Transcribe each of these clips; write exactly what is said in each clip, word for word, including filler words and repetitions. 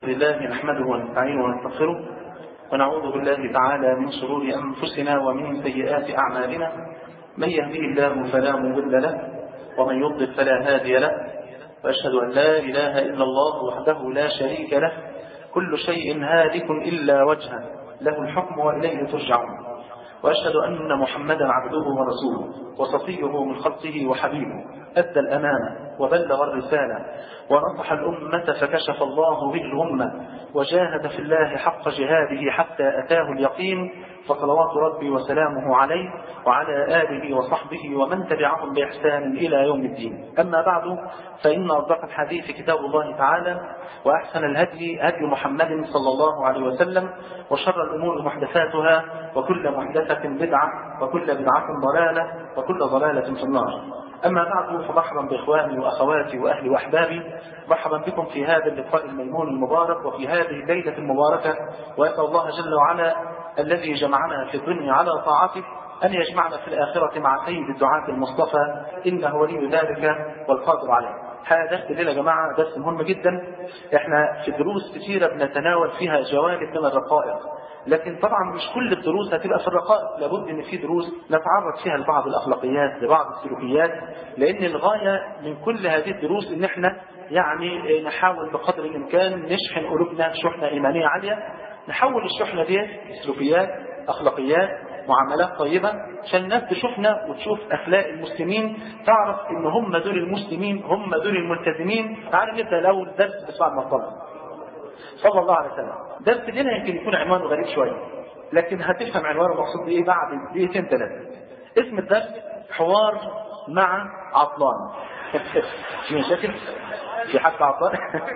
لله نحمده ونستعينه ونستغفره ونعوذ بالله تعالى من شرور أنفسنا ومن سيئات أعمالنا. من يهديه الله فلا مضل له ومن يضلل فلا هادي له، وأشهد أن لا إله إلا الله وحده لا شريك له، كل شيء هالك إلا وجهه، له الحكم وإليه ترجعون. وأشهد أن محمدا عبده ورسوله وصفيه من خلقه وحبيبه، أدى الأمانة وبلغ الرسالة ونصح الأمة فكشف الله به الأمة، وجاهد في الله حق جهاده حتى أتاه اليقين، فصلوات ربي وسلامه عليه وعلى آله وصحبه ومن تبعهم بإحسان إلى يوم الدين. أما بعد، فإن أصدق الحديث كتاب الله تعالى، وأحسن الهدي هدي محمد صلى الله عليه وسلم، وشر الأمور محدثاتها، وكل محدثة بدعة، وكل بدعة ضلالة، وكل ضلالة في النار. أما بعد، فمرحبا بإخواني وأخواتي وأهلي وأحبابي، مرحبا بكم في هذا اللقاء الميمون المبارك وفي هذه الليلة المباركة، وأسأل الله جل وعلا الذي جمعنا في الدنيا على طاعته أن يجمعنا في الآخرة مع سيد الدعاة المصطفى، إنه ولي ذلك والقادر عليه. هذا الليل يا جماعة درس مهم جدا. احنا في دروس كثيرة بنتناول فيها جوانب من الرقائق، لكن طبعا مش كل الدروس هتبقى في الرقائق، لابد ان في دروس نتعرض فيها لبعض الاخلاقيات، لبعض السلوكيات، لان الغاية من كل هذه الدروس ان احنا يعني نحاول بقدر الامكان نشحن قلوبنا شحنة ايمانية عالية، نحول الشحنة دي سلوكيات، اخلاقيات، معاملات طيبة، عشان الناس تشوفنا وتشوف أخلاق المسلمين، تعرف إن هم دول المسلمين، هم دول الملتزمين. تعالوا نبدأ الأول درس بسؤال المطلب صلى الله عليه وسلم. درس دينا يمكن يكون عنوانه غريب شوية، لكن هتفهم عنوانه مقصود بإيه بعد دقيقتين ثلاثة. اسم الدرس حوار مع عطلان. في مشاكل؟ في حد عطلان؟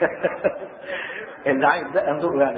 اللي عايز ده أندوق يعني.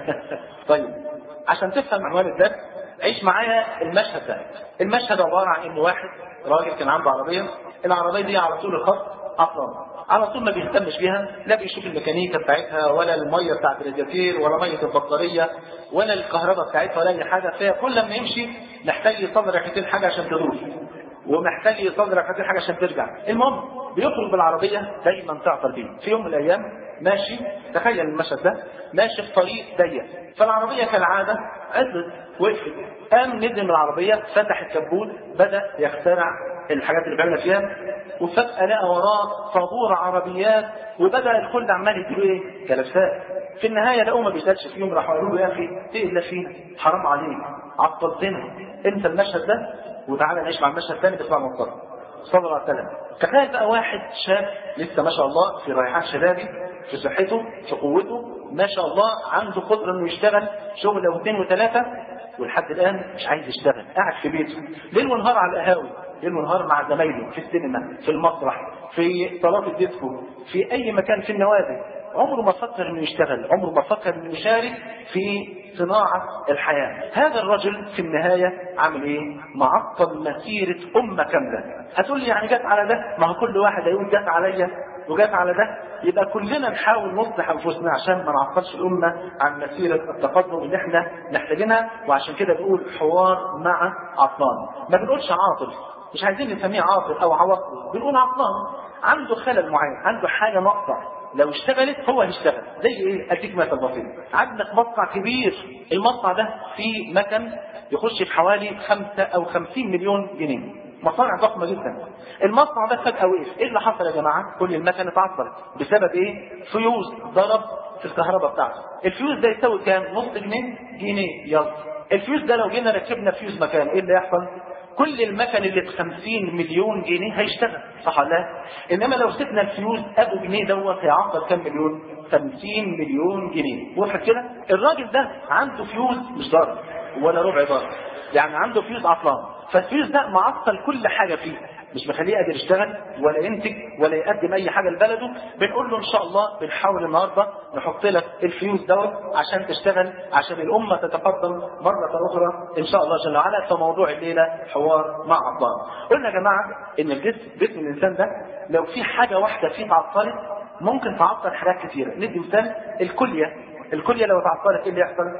طيب، عشان تفهم عنوان الدرس عيش معايا المشهد ده. المشهد عبارة عن إن واحد راجل كان عنده عربية، العربية دي على طول الخط عطلان، على طول ما بيهتمش بيها، لا بيشوف الميكانيكا بتاعتها ولا المية بتاعت الرادياتير ولا مية البطارية ولا الكهرباء بتاعتها ولا أي حاجة. فكل ما يمشي محتاج يصدر ركعتين حاجة عشان تدور، ومحتاج يصدر ركعتين حاجة عشان ترجع. المهم بيخرج بالعربية دايما تعطل بيه. في يوم من الأيام ماشي، تخيل المشهد ده، ماشي في طريق ضيق، فالعربية كالعادة عطلت، وقفت، قام نزل من العربية، فتح الكبوت، بدأ يخترع الحاجات اللي بيعملها فيها، وفجأة لقى وراه طابور عربيات، وبدأ الكل عمال يديله ايه؟ كلفات. في النهاية لقوه ما بيسالش فيهم، راحوا قالوا له يا أخي تقل فينا، حرام عليك، عطلتنا، انت المشهد ده، وتعالى نعيش مع المشهد الثاني بتاع المطلب صلى الله عليه وسلم. تخيل بقى واحد شاب لسه ما شاء الله في ريحان شبابي، في صحته، في قوته، ما شاء الله عنده قدرة انه يشتغل شغله واثنين وثلاثة، ولحد الآن مش عايز يشتغل، قاعد في بيته ليل ونهار على القهاوي، ليل ونهار مع زمايله في السينما، في المسرح، في صالات الديسكو، في أي مكان في النوادي. عمره ما فكر انه يشتغل، عمره ما فكر انه يشارك في صناعة الحياة. هذا الرجل في النهاية عمل ايه؟ معطل مسيرة أمة كاملة. هتقول لي يعني جت على ده؟ ما هو كل واحد هيقول جت عليا وجت على ده، يبقى كلنا نحاول نصلح انفسنا عشان ما نعطلش الامه عن مسيره التقدم اللي احنا محتاجينها. وعشان كده بنقول حوار مع عطلان، ما بنقولش عاطل، مش عايزين نسميه عاطل او عواطل، بنقول عطلان عنده خلل معين، عنده حاجه ناقصه، لو اشتغلت هو هيشتغل. زي ايه؟ اديك مثل بسيط. عندك مصنع كبير، المصنع ده فيه مكن يخش في حوالي خمسة او خمسين مليون جنيه، مصانع ضخمة جدا. المصنع ده فجأة وقف، ايه اللي حصل يا جماعة؟ كل المكن اتعطلت بسبب ايه؟ فيوز ضرب في الكهرباء بتاعته. الفيوز ده يساوي كام؟ نص جنيه، جنيه. يلا الفيوز ده لو جينا ركبنا فيوز مكان، ايه اللي يحصل؟ كل المكن اللي ب خمسين مليون جنيه هيشتغل، صح ولا لا؟ انما لو سيبنا الفيوز ابو جنيه دوت هيعطل كام مليون؟ خمسين مليون جنيه. واضح كده؟ الراجل ده عنده فيوز مش ضرب ولا ربع ضرب، يعني عنده فيوز عطلان، فالفيوز ده معطل كل حاجة فيه، مش مخليه قادر يشتغل ولا ينتج ولا يقدم اي حاجة لبلده. بنقول له ان شاء الله بنحاول النهاردة نحط لك الفيوز دوت عشان تشتغل، عشان الامة تتقدم مرة اخرى ان شاء الله جل وعلا. فموضوع الليلة حوار مع عطلان. قلنا يا جماعة ان الجسم، جسم الانسان ده لو في حاجة واحدة فيه تعطلت ممكن تعطل حاجات كثيرة. ندي مثال الكلية. الكلية لو تعطلت ايه اللي يحصل؟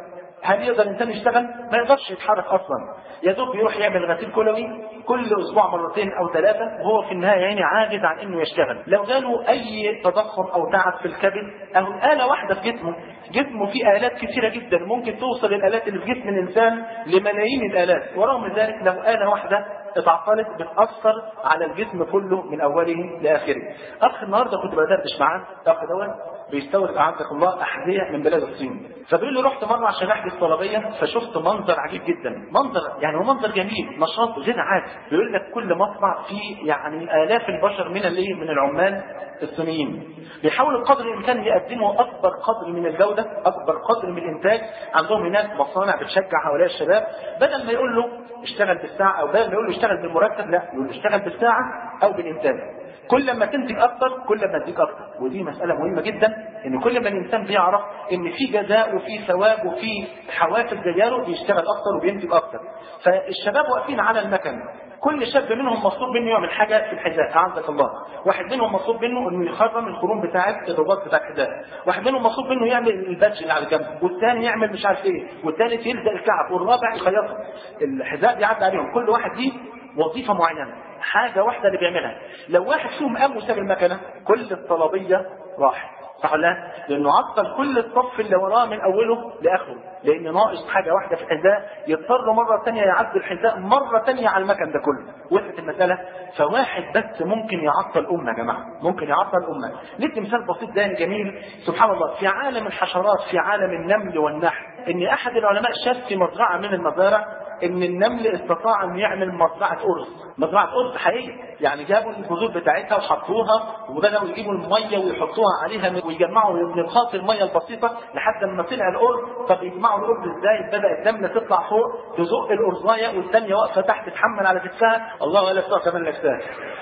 هل يقدر الانسان يشتغل؟ ما يقدرش يتحرك اصلا، يا دوب يروح يعمل غسيل كلوي كل اسبوع مرتين او ثلاثه، وهو في النهايه يعني عاجز عن انه يشتغل. لو جاله اي تضخم او تعب في الكبد، او آلة واحده في جسمه، جسمه فيه آلات كثيره جدا، ممكن توصل الآلات اللي في جسم الانسان لملايين الآلات، ورغم ذلك لو آلة واحده اتعطلت بتأثر على الجسم كله من اوله لاخره. اخ النهارده كنت بدردش معاه، اخ دوت بيستورد اعزك الله احذيه من بلاد الصين، فبيقول لي رحت مره عشان احجز طلبيه، فشفت منظر عجيب جدا، منظر يعني هو منظر جميل، نشاط غير عادي. بيقول لك كل مصنع فيه يعني الاف البشر من الايه من العمال الصينيين، بيحاولوا قدر الامكان يقدموا اكبر قدر من الجوده، اكبر قدر من الانتاج. عندهم هناك مصانع بتشجع هؤلاء الشباب، بدل ما يقول له اشتغل بالساعه، او بدل ما يقول له اشتغل بالمرتب، لا يقول له اشتغل بالساعه او بالانتاج. كل ما تنتج اكتر كل ما تديك اكتر، ودي مساله مهمه جدا، ان كل ما الانسان بيعرف ان في جزاء وفي ثواب وفي حوافز جايه بيشتغل اكتر وبينتج اكتر. فالشباب واقفين على المكن، كل شاب منهم مطلوب منه يعمل حاجه في الحذاء اعزك الله، واحد منهم مطلوب منه انه يخرم الخروم بتاعه الرباط بتاع الحذاء، واحد منهم مطلوب منه يعمل البادج اللي على جنبه، والثاني يعمل مش عارف ايه، والثالث يلزق الكعب، والرابع يخيطها. الحذاء بيعدي عليهم، كل واحد دي وظيفه معينه، حاجه واحده اللي بيعملها. لو واحد فيهم قام وساب المكنه كل الطلبيه راحت، صح ولا لا؟ لانه عطل كل الصف اللي وراه من اوله لاخره، لان ناقص حاجه واحده في الحذاء، يضطر مره ثانيه يعدل الحذاء مره ثانيه على المكن ده كله. وقفت المساله، فواحد بس ممكن يعطل امه يا جماعه، ممكن يعطل امه. ندي مثال بسيط ده جميل، سبحان الله، في عالم الحشرات، في عالم النمل والنحل، ان احد العلماء شاف في مزرعه من المزارع ان النمل استطاع ان يعمل مزرعه ارز، مزرعه ارز حقيقيه، يعني جابوا البذور بتاعتها وحطوها، وبداوا يجيبوا الميه ويحطوها عليها ويجمعوا من الخاص الميه البسيطه لحد ما طلع الارز. طب يجمعوا الارز ازاي؟ بدا النمله تطلع فوق تزق الارزايه، والثانيه واقفه تحت تحمل على كتفها، الله ولا بتوع كمان نفسها.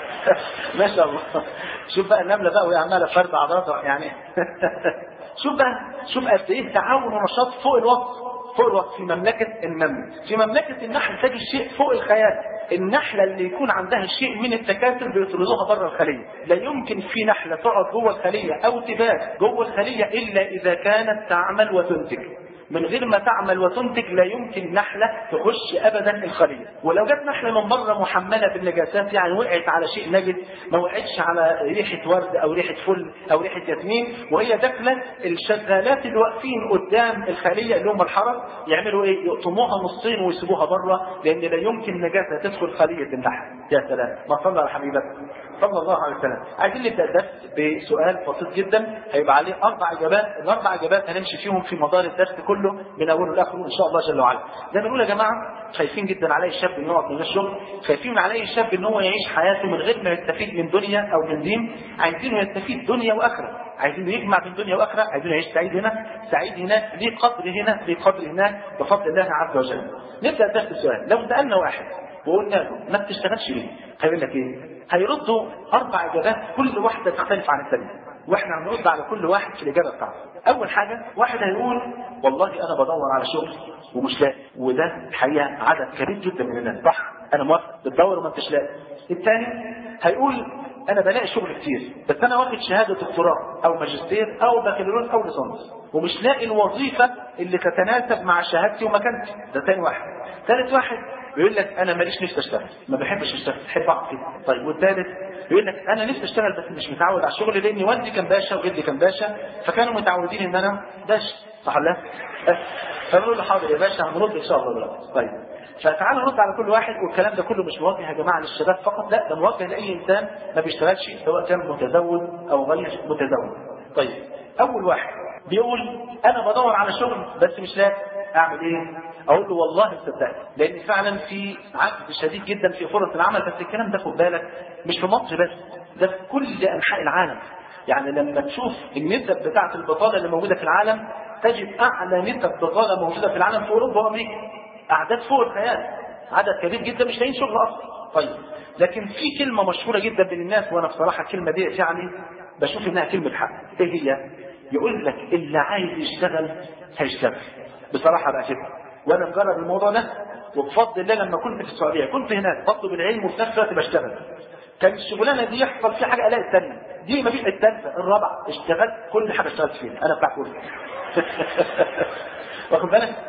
ما شاء الله. شوف بقى النمله بقى وهي عماله فرد عضلاتها يعني. شوف بقى، شوف قد ايه تعاون ونشاط فوق الوصف، فوق الوصف في مملكة النمل. في مملكة النحل تجد شيء فوق الخيال، النحلة اللي يكون عندها شيء من التكاثر بيطردوها بره الخلية. لا يمكن في نحلة تقعد جوه الخلية أو تبات جوه الخلية إلا إذا كانت تعمل وتنتج. من غير ما تعمل وتنتج لا يمكن نحلة تخش أبدا الخلية. ولو جت نحلة من بره محملة بالنجاسات، يعني وقعت على شيء نجس، ما وقعتش على ريحة ورد أو ريحة فل أو ريحة ياسمين، وهي داخلة، الشغالات اللي واقفين قدام الخلية اللي هم الحرس يعملوا إيه؟ يقطموها نصين ويسيبوها بره، لأن لا يمكن نجاسة تدخل خلية النحل. يا سلام، ما صلى على حبيبك صلى الله عليه وسلم. عايزين نبدأ الدرس بسؤال بسيط جدا هيبقى عليه أربع إجابات، الأربع إجابات هنمشي فيهم في مدار الدرس كله من اوله لاخره ان شاء الله جل وعلا. زي ما بنقول يا جماعه، خايفين جدا على الشاب انه يقعد من غير شغل، خايفين على الشاب ان هو يعيش حياته من غير ما يستفيد من دنيا او من دين، عايزينه يستفيد دنيا واخره، عايزينه يجمع بين دنيا واخره، عايزينه يعيش سعيد هنا سعيد هناك، ليه قدر هنا ليه قدر هناك بفضل الله عز وجل. نبدا درس السؤال. لو سالنا واحد وقلنا له ما بتشتغلش ليه؟ هيقول لك ايه؟ هيردوا اربع اجابات كل واحده تختلف عن الثانيه، واحنا هنرد على كل واحد في الاجابه بتاعته. اول حاجه، واحد هيقول والله انا بدور على شغل ومش لاقي، وده الحقيقه عدد كبير جدا من الناس، صح، انا موافق، بتدور وما انتش لاقي. الثاني هيقول انا بلاقي شغل كتير، بس انا واخد شهاده دكتوراه او ماجستير او بكالوريوس او ليسانس، ومش لاقي الوظيفه اللي تتناسب مع شهادتي ومكانتي. ده ثاني واحد. ثالث واحد بيقول لك انا ماليش نفسي اشتغل، ما بحبش اشتغل، بحب اقعد فيه. طيب والثالث بيقول لك انا نفسي اشتغل بس مش متعود على الشغل، لان والدي كان باشا وجدي كان باشا، فكانوا متعودين ان انا باشا، صح ولا لا؟ فبنقول له حاضر يا باشا، هنرد ان شاء الله دلوقتي. طيب فتعالوا نرد على كل واحد. والكلام ده كله مش موجه يا جماعه للشباب فقط، لا، ده موجه لاي انسان ما بيشتغلش، سواء كان متزوج او غير متزوج. طيب اول واحد بيقول انا بدور على شغل بس مش لاقي، اعمل ايه؟ اقول له والله صدقني، لان فعلا في عجز شديد جدا في فرص العمل. بس الكلام ده خد بالك مش في مصر بس، ده في كل انحاء العالم. يعني لما تشوف النسب بتاعه البطاله اللي موجوده في العالم، تجد اعلى نسب بطاله موجوده في العالم في اوروبا وامريكا، اعداد فوق الخيال، عدد كبير جدا مش لاقيين شغل اصلا. طيب لكن في كلمه مشهوره جدا بين الناس، وانا بصراحه الكلمه دي يعني بشوف انها كلمه حق. ايه هي؟ يقول لك اللي عايز يشتغل هيشتغل. بصراحه بقى كده، وانا مجرب الموضوع ده، وبفضل الله لما كنت في السعوديه كنت هناك بطلب العلم وفي نفس الوقت بشتغل. كان الشغلانه دي يحصل فيها حاجه الاقي الثانيه، دي ما فيش الثالثه الرابعه، اشتغلت كل حاجه اشتغلت فيها انا بتاع كله. واخد بالك؟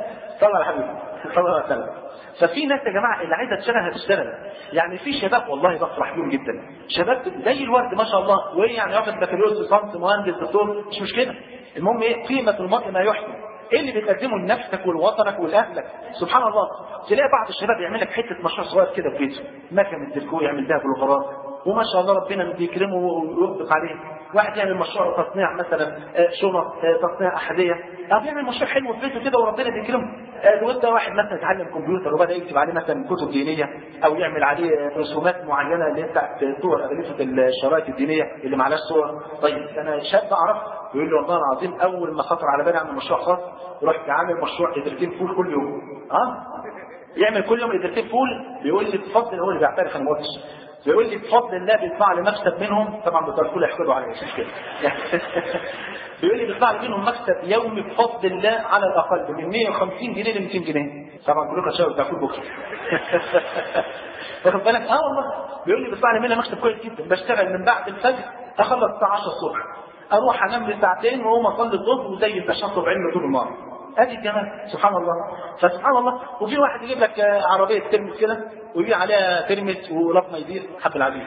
صلى على حبيبي صلى الله عليه وسلم. ففي ناس يا جماعه اللي عايزه تشتغل هتشتغل. يعني في شباب والله بفرح بيهم جدا، شباب زي الورد ما شاء الله، وايه يعني واخد بكالوريوس ليسانس مهندس دكتور مش مشكله، المهم ايه قيمه المرء ما يحسن. ايه اللي بتقدمه لنفسك ولوطنك ولاهلك؟ سبحان الله. تلاقي بعض الشباب يعمل لك حته مشروع صغير كده في بيته، مكنه الديكو يعمل بها بلوغرات، وما شاء الله ربنا بيكرمه ويطبق عليه. واحد يعمل مشروع تصنيع مثلا شنط، تصنيع احذيه، او يعمل مشروع حلو في بيته كده وربنا بيكرمه. وانت واحد مثلا يتعلم كمبيوتر وبدا يكتب عليه مثلا كتب دينيه، او يعمل عليه رسومات معينه اللي هي بتاعت صور اغلفه الشرايط الدينيه اللي معلاش صور. طيب انا شاب اعرف يقول لي والله العظيم اول ما خطر على بالي اعمل مشروع خاص رحت عامل مشروع قدرتين فول كل يوم. اه يعمل كل يوم قدرتين فول، بيقول لي بفضل، هو اللي بيعترف انا ما قلتش، بيقول لي بفضل الله بيطلع لي مكسب منهم، طبعا بتوع الفول هيحقدوا عليا مش كده. بيقول لي بيطلع لي منهم مكسب يومي بفضل الله على الاقل من مية وخمسين جنيه ل مئتين جنيه. طبعا كلكم هتشاوروا بتاع فول بكره. واخد بالك؟ اه والله بيقول لي بيطلع لي منها مكسب كويس جدا. بشتغل من بعد الفجر اخلص الساعه عشرة الصبح، اروح انام لي ساعتين واقوم اصلي الظهر وزي التشطب علم طول النهار. ادي الجمال سبحان الله. فسبحان الله. وفي واحد يجيب لك عربيه ترمس كده ويجي عليها ترمس ولطمه يدير حب العبيد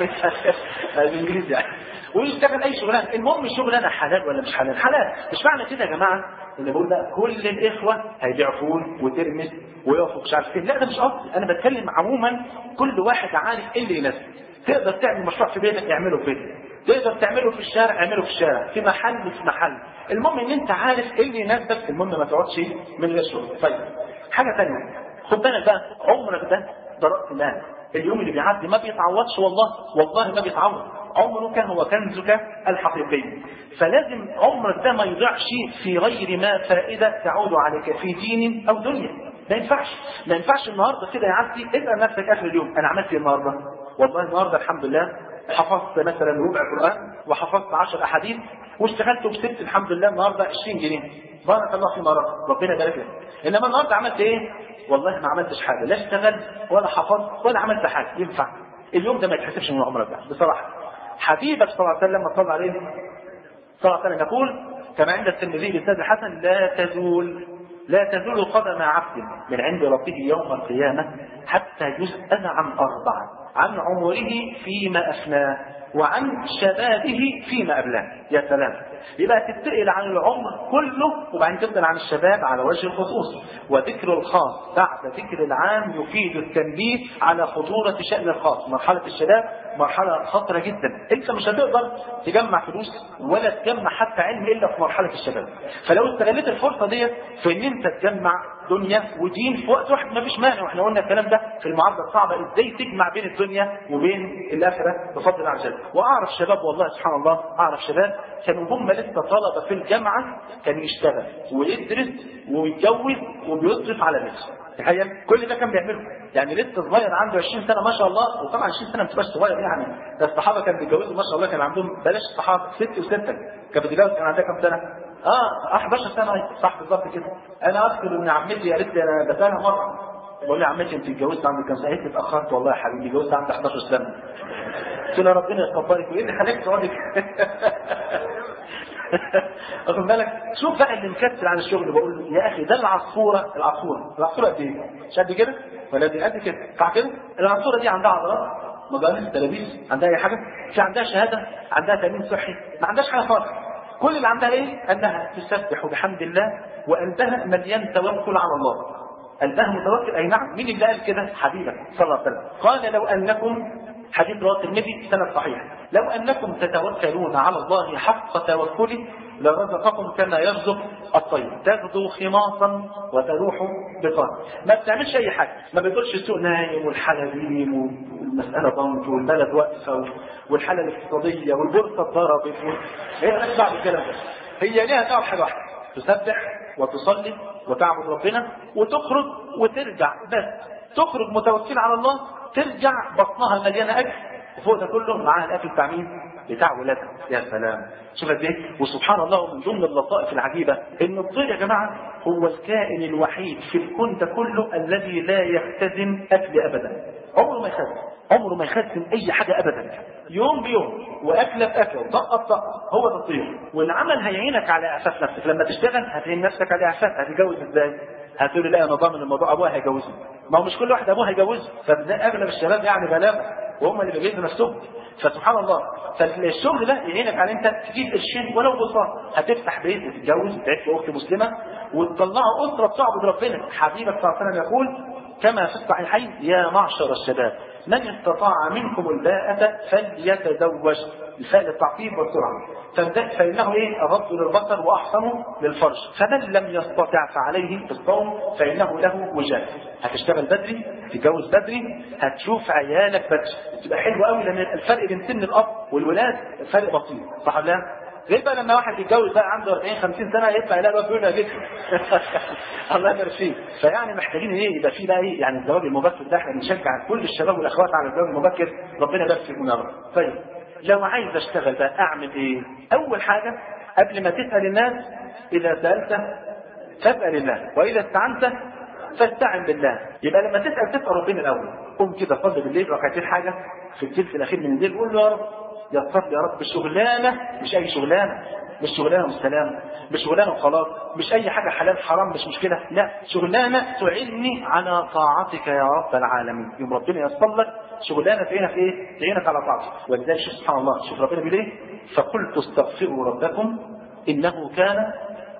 بالانجليزي يعني، ويشتغل اي شغلانه. المهم الشغلانه حلال ولا مش حلال؟ حلال. مش معنى كده يا جماعه اللي بقول ده كل الاخوه هيبيعوا فول وترمس ويقفوا مش عارف فين، لا ده مش قصدي. انا بتكلم عموما كل واحد عارف ايه اللي يناسبه. تقدر تعمل مشروع في بيتك اعمله في بيتك، تقدر تعمله في الشارع اعمله في الشارع، في محل في محل، المهم ان انت عارف ايه اللي يناسبك، المهم ما تقعدش من غير شغل. طيب حاجه ثانيه، خد بالك بقى، عمرك ده ده راس مال. اليوم اللي بيعدي ما بيتعوضش، والله والله ما بيتعوض. عمرك هو كنزك الحقيقي، فلازم عمرك ده ما يضيعش في غير ما فائده تعود عليك في دين او دنيا. ما ينفعش ما ينفعش النهارده كده يعدي اسال نفسك اخر اليوم انا عملت ايه النهارده؟ والله النهارده الحمد لله حفظت مثلا ربع قرآن وحفظت عشر أحاديث واشتغلت وكسبت الحمد لله النهارده عشرين جنيه، بارك الله فيما رزق، ربنا يبارك لك. إنما النهارده عملت إيه؟ والله ما عملتش حاجة، لا اشتغلت ولا حفظت ولا عملت حاجة. ينفع اليوم ده ما يتحسبش من عمرك ده بصراحة. حبيبك صلى الله عليه وسلم لما صلى عليه صلى الله عليه وسلم يقول كما عند الترمذي بإسناد الحسن لا تزول لا تزول قدم عبد من عند ربه يوم القيامة حتى يسأل عن أربعة: عن عمره فيما أفناه، وعن شبابه فيما أبلاه. يا سلام. يبقى تتسأل عن العمر كله وبعدين تسأل عن الشباب على وجه الخصوص، وذكر الخاص بعد ذكر العام يفيد التنبيه على خطورة شأن الخاص. مرحلة الشباب مرحلة خطرة جدا، انت مش هتقدر تجمع فلوس ولا تجمع حتى علم الا في مرحلة الشباب. فلو استغلت الفرصة دي في ان انت تجمع دنيا ودين في وقت واحد ما فيش مانع، واحنا قلنا الكلام ده في المعادلة الصعبة ازاي تجمع بين الدنيا وبين الاخرة بفضل الله عز وجل. واعرف شباب والله سبحان الله، اعرف شباب كانوا هم لسه طلبة في الجامعة كان يشتغل ويدرس ويتجوز وبيصرف على نفسه. تخيل كل ده كان بيعمله، يعني لسه صغير عنده عشرين سنة ما شاء الله. وطبعا عشرين سنة ما تبقاش صغير يعني، ده الصحابة كانوا بيتجوزوا ما شاء الله كان عندهم بلاش الصحابة ست وستة كان بيتجوز كان عندها كام سنة؟ اه احد عشر سنة صح بالظبط كده. انا اذكر ان عمتي قالت لي انا بسالها مرة بقول لها عمتي انت اتجوزت عندك كام سنة؟ قالت لي اتأخرت والله يا حبيبي اتجوزت عندي احد عشر سنة. قلت لها ربنا يتقبلك وايه اللي خليك تقعدي واخد بالك؟ شوف بقى اللي مكسر عن الشغل بقول يا اخي ده العصفوره العصفوره العصفوره قد ايه؟ مش قد كده ولا دي قد كده صح كده؟ العصفوره دي عندها عضلات مجالس تلابيس عندها اي حاجه؟ في عندها شهاده؟ عندها تامين صحي؟ ما عندهاش حاجه خالص. كل اللي عندها ايه؟ انها تسبح بحمد الله وقلبها مليان توكل على الله. قلبها متوكل. اي نعم. مين اللي قال كده؟ حبيبك صلى الله عليه وسلم قال لو انكم، حديث رواه الترمذي سند صحيح، لو انكم تتوكلون على الله حق توكله لرزقكم كما يرزق الطير تغدو خماصا وتروح بطانا. ما بتعملش اي حاجه، ما بتقولش السوق نايم والحلاليم والمساله ضنك والبلد واقفه والحاله الاقتصاديه والبورصه اتضربت. هي مالهاش دعوه بالكلام ده. هي ليها دعوه بحاجه واحده: تسبح وتصلي وتعبد ربنا وتخرج وترجع. بس تخرج متوكل على الله، ترجع بطنها مليانه اكل وفوق ده كله معاها الاكل بتاع مين؟ بتاع ولادها. يا سلام. شوف قد ايه. وسبحان الله من ضمن اللطائف العجيبه ان الطير يا جماعه هو الكائن الوحيد في الكون ده كله الذي لا يختزن اكل ابدا. عمره ما يخزن، عمره ما يخزن اي حاجه ابدا، يوم بيوم واكله باكله وطقه بطقه. هو ده الطير. والعمل هيعينك على اعفاف نفسك. لما تشتغل هتعين نفسك على اعفاف. هتتجوز ازاي؟ هتقول لي لا انا ضامن الموضوع ابوها هيجوزني. ما هو مش كل واحد ابوها هيجوزه، فاغلب الشباب يعني غلابه وهم اللي بيجهزوا نفسهم. فسبحان الله، فالشغل ده يعينك على انت تجيب قرشين ولو بسيط، هتفتح بيت وتتجوز وتعيش في اخت مسلمه وتطلعوا اسره بتعبد ربنا. حبيبك صلى الله عليه وسلم يقول كما في الصحيحين يا معشر الشباب من استطاع منكم الباءة فليتزوج. الفاء للتعقيب والسرعه، فانه ايه اغض للبصر واحسن للفرج، فمن لم يستطع فعليه بالصوم فانه له وجاء. هتشتغل بدري، تتجوز بدري، هتشوف عيالك بدري، تبقى حلوه قوي، لان الفرق بين سن الاب والولاد فرق بسيط، صح ولا لا؟ غير بقى لما واحد يتجوز بقى عنده أربعين خمسين سنه يطلع يلاقي بقى بيقول لك الله يبارك فيك. فيعني محتاجين ايه يبقى في بقى ايه يعني الزواج المبكر ده، احنا بنشجع كل الشباب والاخوات على الزواج المبكر، ربنا يبارك فيكم يا رب. طيب لو عايز اشتغل بقى اعمل ايه؟ اول حاجه قبل ما تسال الناس، اذا سالت فاسال الله واذا استعنت فاستعن بالله. يبقى لما تسال تسال ربنا الاول. قوم كده صلي بالليل ركعتين حاجه في الثلث الاخير من الليل، قول له يا رب يسر لي يا رب الشغلانه، مش اي شغلانه، مش شغلانه والسلام، مش شغلانه وخلاص، مش اي حاجه حلال حرام مش مشكله، لا شغلانه تعيني على طاعتك يا رب العالمين. يوم ربنا ييسر لك شغلانه تعينك في ايه؟ تعينك على طاعتك. ولذلك شوف سبحان الله، شوف ربنا بيقول ايه؟ فقلت استغفروا ربكم انه كان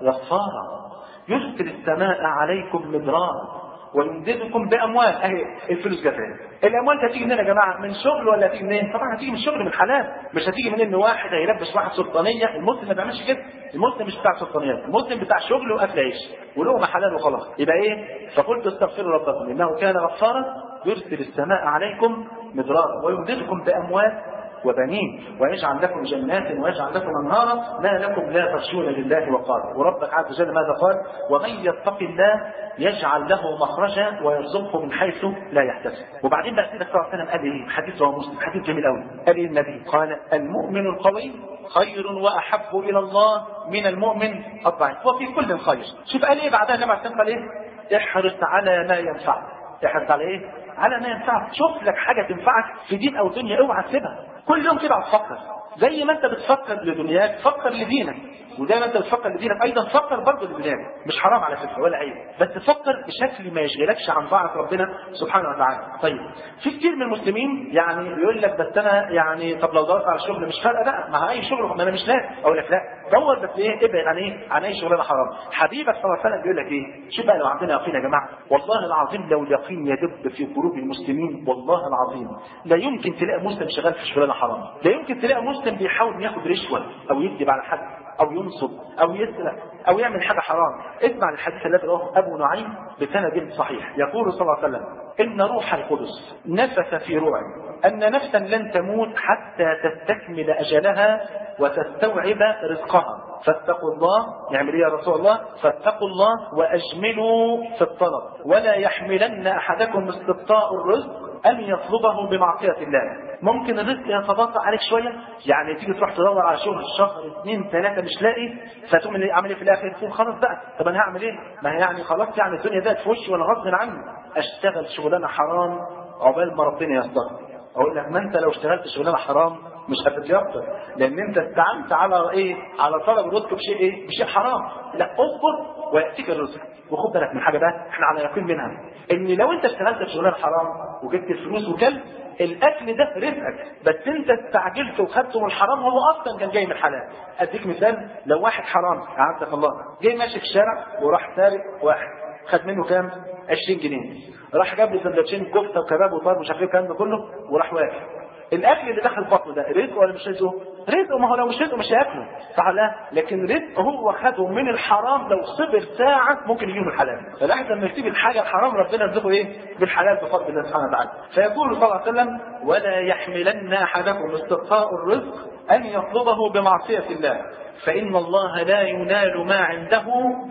غفارا يرسل السماء عليكم مدرارا ويمددكم باموال. اهي الفلوس جت اهي. الاموال هتيجي منين يا جماعه؟ من شغل ولا هتيجي منين؟ طبعا هتيجي من شغل من حلال، مش هتيجي من ان واحد هيلبس واحد سلطانيه. المسلم ما بيعملش كده، المسلم مش بتاع سلطانيات، المسلم بتاع شغل واكل عيش ولقمه حلال وخلاص. يبقى ايه؟ فقلت استغفروا ربكم انه كان غفارا يرسل السماء عليكم مدرارا ويمددكم باموال وبنين ويجعل لكم جنات ويجعل لكم انهارا ما لكم لا تخشون لله وقارا. وربك عز وجل ماذا قال؟ ومن يتق الله يجعل له مخرجا ويرزقه من حيث لا يحتسب. وبعدين بقى سيدنا صلى الله عليه وسلم قال ايه؟ حديث رواه مسلم، حديث جميل قوي. قال ايه النبي؟ قال المؤمن القوي خير واحب الى الله من المؤمن الضعيف وفي كل خير. شوف قال ايه بعدها جمع السنه؟ قال ايه؟ احرص على ما ينفعك. احرص على ايه؟ على ما ينفعك. شوف لك حاجه تنفعك في دين او دنيا، اوعى تسيبها. كل يوم كده هتفكر، زي ما انت بتفكر لدنياك فكر لدينك، وزي ما انت بتفكر لدينك ايضا فكر برضه لدنياك. مش حرام على فكره ولا عيب، بس فكر بشكل ما يشغلكش عن طاعه ربنا سبحانه وتعالى. طيب في كتير من المسلمين يعني بيقول لك بس انا يعني طب لو دورت على الشغل مش فارقه بقى، مع اي شغل ما انا مش لاقي. اقول لك لا، دور بس ايه؟ ابعد عن ايه؟ عن اي شغلانه حرام. حبيبك صلى الله عليه وسلم بيقول لك ايه؟ شوف بقى لو عندنا يقين يا جماعه، والله العظيم لو اليقين يدب في قلوب المسلمين والله العظيم لا يمكن تلاقي مسلم شغال في شغلانه حرام، لا يمكن تلاقي مسلم بيحاول ياخد رشوه او يكذب على حد او ينصب او يسرق او يعمل حاجه حرام. اسمع الحديث الذي رواه ابو نعيم بسند صحيح. يقول صلى الله عليه وسلم ان روح القدس نفث في روعي ان نفسا لن تموت حتى تستكمل اجلها وتستوعب رزقها فاتقوا الله. نعمل ايه يا رسول الله؟ فاتقوا الله واجملوا في الطلب ولا يحملن احدكم استبطاء الرزق ان يطلبه بمعصيه الله. ممكن الرزق يتباطأ عليك شويه، يعني تيجي تروح تدور على شغل شهر اثنين ثلاثه مش لاقي، فتقوم عامل ايه في الاخر؟ تقول خلاص بقى طب انا هعمل ايه؟ ما هي يعني خلاص يعني الدنيا ديت في وشي وانا غصب عني اشتغل شغلانه حرام عقبال ما ربنا يستر. اقول لك ما انت لو اشتغلت شغلانه حرام مش هتتيسر، لان انت استعنت على ايه؟ على طلب الرزق بشيء ايه؟ بشيء حرام. لا اصبر وياتيك الرزق. وخد بالك من حاجه بقى احنا على يقين منها، ان لو انت اشتغلت في شغلانه حرام وجبت الفلوس وكلت الاكل ده رزقك، بس انت استعجلت وخدته من الحرام، هو اصلا كان جاي من الحلال. اديك مثال، لو واحد حرام اعزك الله جاي ماشي في الشارع وراح سارق واحد خد منه كام؟ عشرين جنيه، راح جاب لي سندوتشين كفته وكباب وطرب ومش عارف ايه الكلام ده كله وراح واقف. الاكل اللي دخل بطنه ده رزق ولا مش رزقه؟ رزقه، ما هو لو مش رزقه مش هياكله صح لا؟ لكن رزقه هو خده من الحرام، لو صبر ساعه ممكن يجيله من الحلال. فالواحد لما يسيب الحاجه الحرام ربنا يرزقه ايه؟ بالحلال بفضل الله سبحانه وتعالى. فيقول صلى الله عليه وسلم ولا يحملن احدكم استبطاء الرزق ان يطلبه بمعصيه الله فإن الله لا ينال ما عنده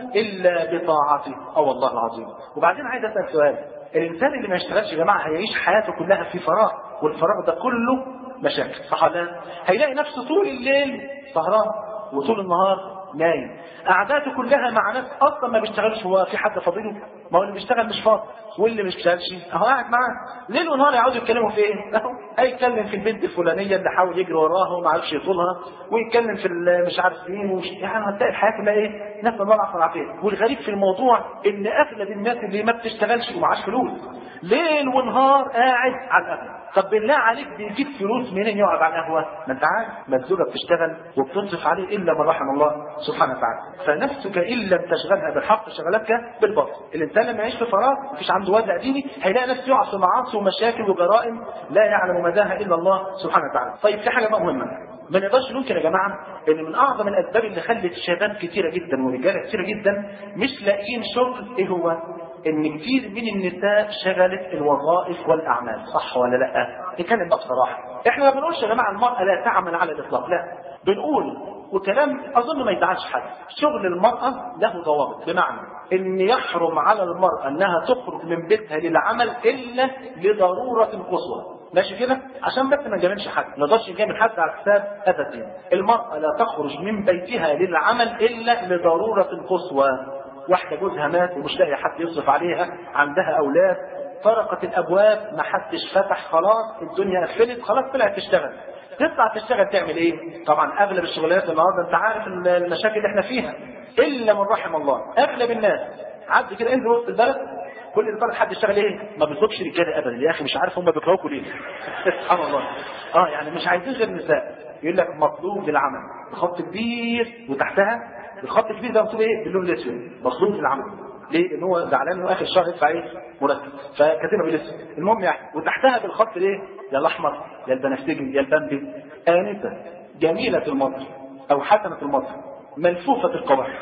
إلا بطاعته. أو والله العظيم. وبعدين عايز أسأل سؤال، الإنسان اللي ما يشتغلش يا جماعة هيعيش حياته كلها في فراغ، والفراغ ده كله مشاكل صح ولا؟ هيلاقي نفسه طول الليل سهران وطول النهار نايم، قعداته كلها مع ناس اصلا ما بيشتغلش. هو في حد فاضله؟ ما هو اللي بيشتغل مش فاضي، واللي مش بيشتغلش اهو قاعد معاه ليل ونهار يقعدوا يتكلموا في ايه؟ هيتكلم في البنت الفلانيه اللي حاول يجري وراها وما عرفش يطولها، ويتكلم في مش عارف مين ومش يعني هتلاقي الحياه كلها ايه؟ نسال الله العافيه والعافيه. والغريب في الموضوع ان اغلب الناس اللي ما بتشتغلش ومعاش فلوس ليل ونهار قاعد على القهوه. طب بالله عليك بيجيب فلوس منين يقعد على القهوه؟ ما انت عارف ما الزوجه بتشتغل وبتصرف عليه الا من رحم الله سبحانه وتعالى. فنفسك ان لم تشغلها بالحق شغلتك بالباطل. الانسان لما يعيش في فراغ مفيش عنده وزع ديني هيلاقي نفسه يقع في معاصي ومشاكل وجرائم لا يعلم مداها الا الله سبحانه وتعالى. طيب في حاجه بقى مهمه ما نقدرش ننكر يا جماعه ان من اعظم الاسباب اللي خلت شباب كتيره جدا ورجاله كتيره جدا مش لاقيين شغل ايه هو؟ ان كتير من النساء شغلت الوظائف والاعمال. صح ولا لا؟ نتكلم بقى بصراحه. احنا ما بنقولش يا جماعه المراه لا تعمل على الاطلاق، لا بنقول وكلام اظن ما يزعلش حد، شغل المراه له ضوابط، بمعنى ان يحرم على المراه انها تخرج من بيتها للعمل الا لضروره قصوى. ماشي كده؟ عشان بس ما نجاملش حد، ما نقدرش نجامل حد على حساب هذا الدين. المراه لا تخرج من بيتها للعمل الا لضروره قصوى. واحده جوزها مات ومش لاقي حد يصرف عليها، عندها اولاد، طرقت الابواب ما حدش فتح، خلاص الدنيا قفلت، خلاص طلعت تشتغل. تطلع تشتغل تعمل ايه؟ طبعا اغلب الشغلانات النهارده انت عارف المشاكل اللي احنا فيها الا من رحم الله. اغلب الناس عدي كده انزل وسط البلد، كل البلد حد يشتغل ايه؟ ما بيطلبش رجاله ابدا يا اخي، مش عارف هم بيكرهوكوا ليه. سبحان الله. اه يعني مش عايزين غير نساء. يقول لك مطلوب للعمل بخط كبير وتحتها الخط الكبير ده مكتوب ايه؟ باللون الاسود، مطلوب للعمل. ليه؟ لان هو زعلان انه اخر الشهر يدفع ايه؟ مرتب، فكاتبها بالاسود. المهم يعني وتحتها بالخط الايه؟ يا الاحمر يا البنفسجي يا البامبي، انسه جميله المظهر او حسنه المظهر ملفوفه القواعد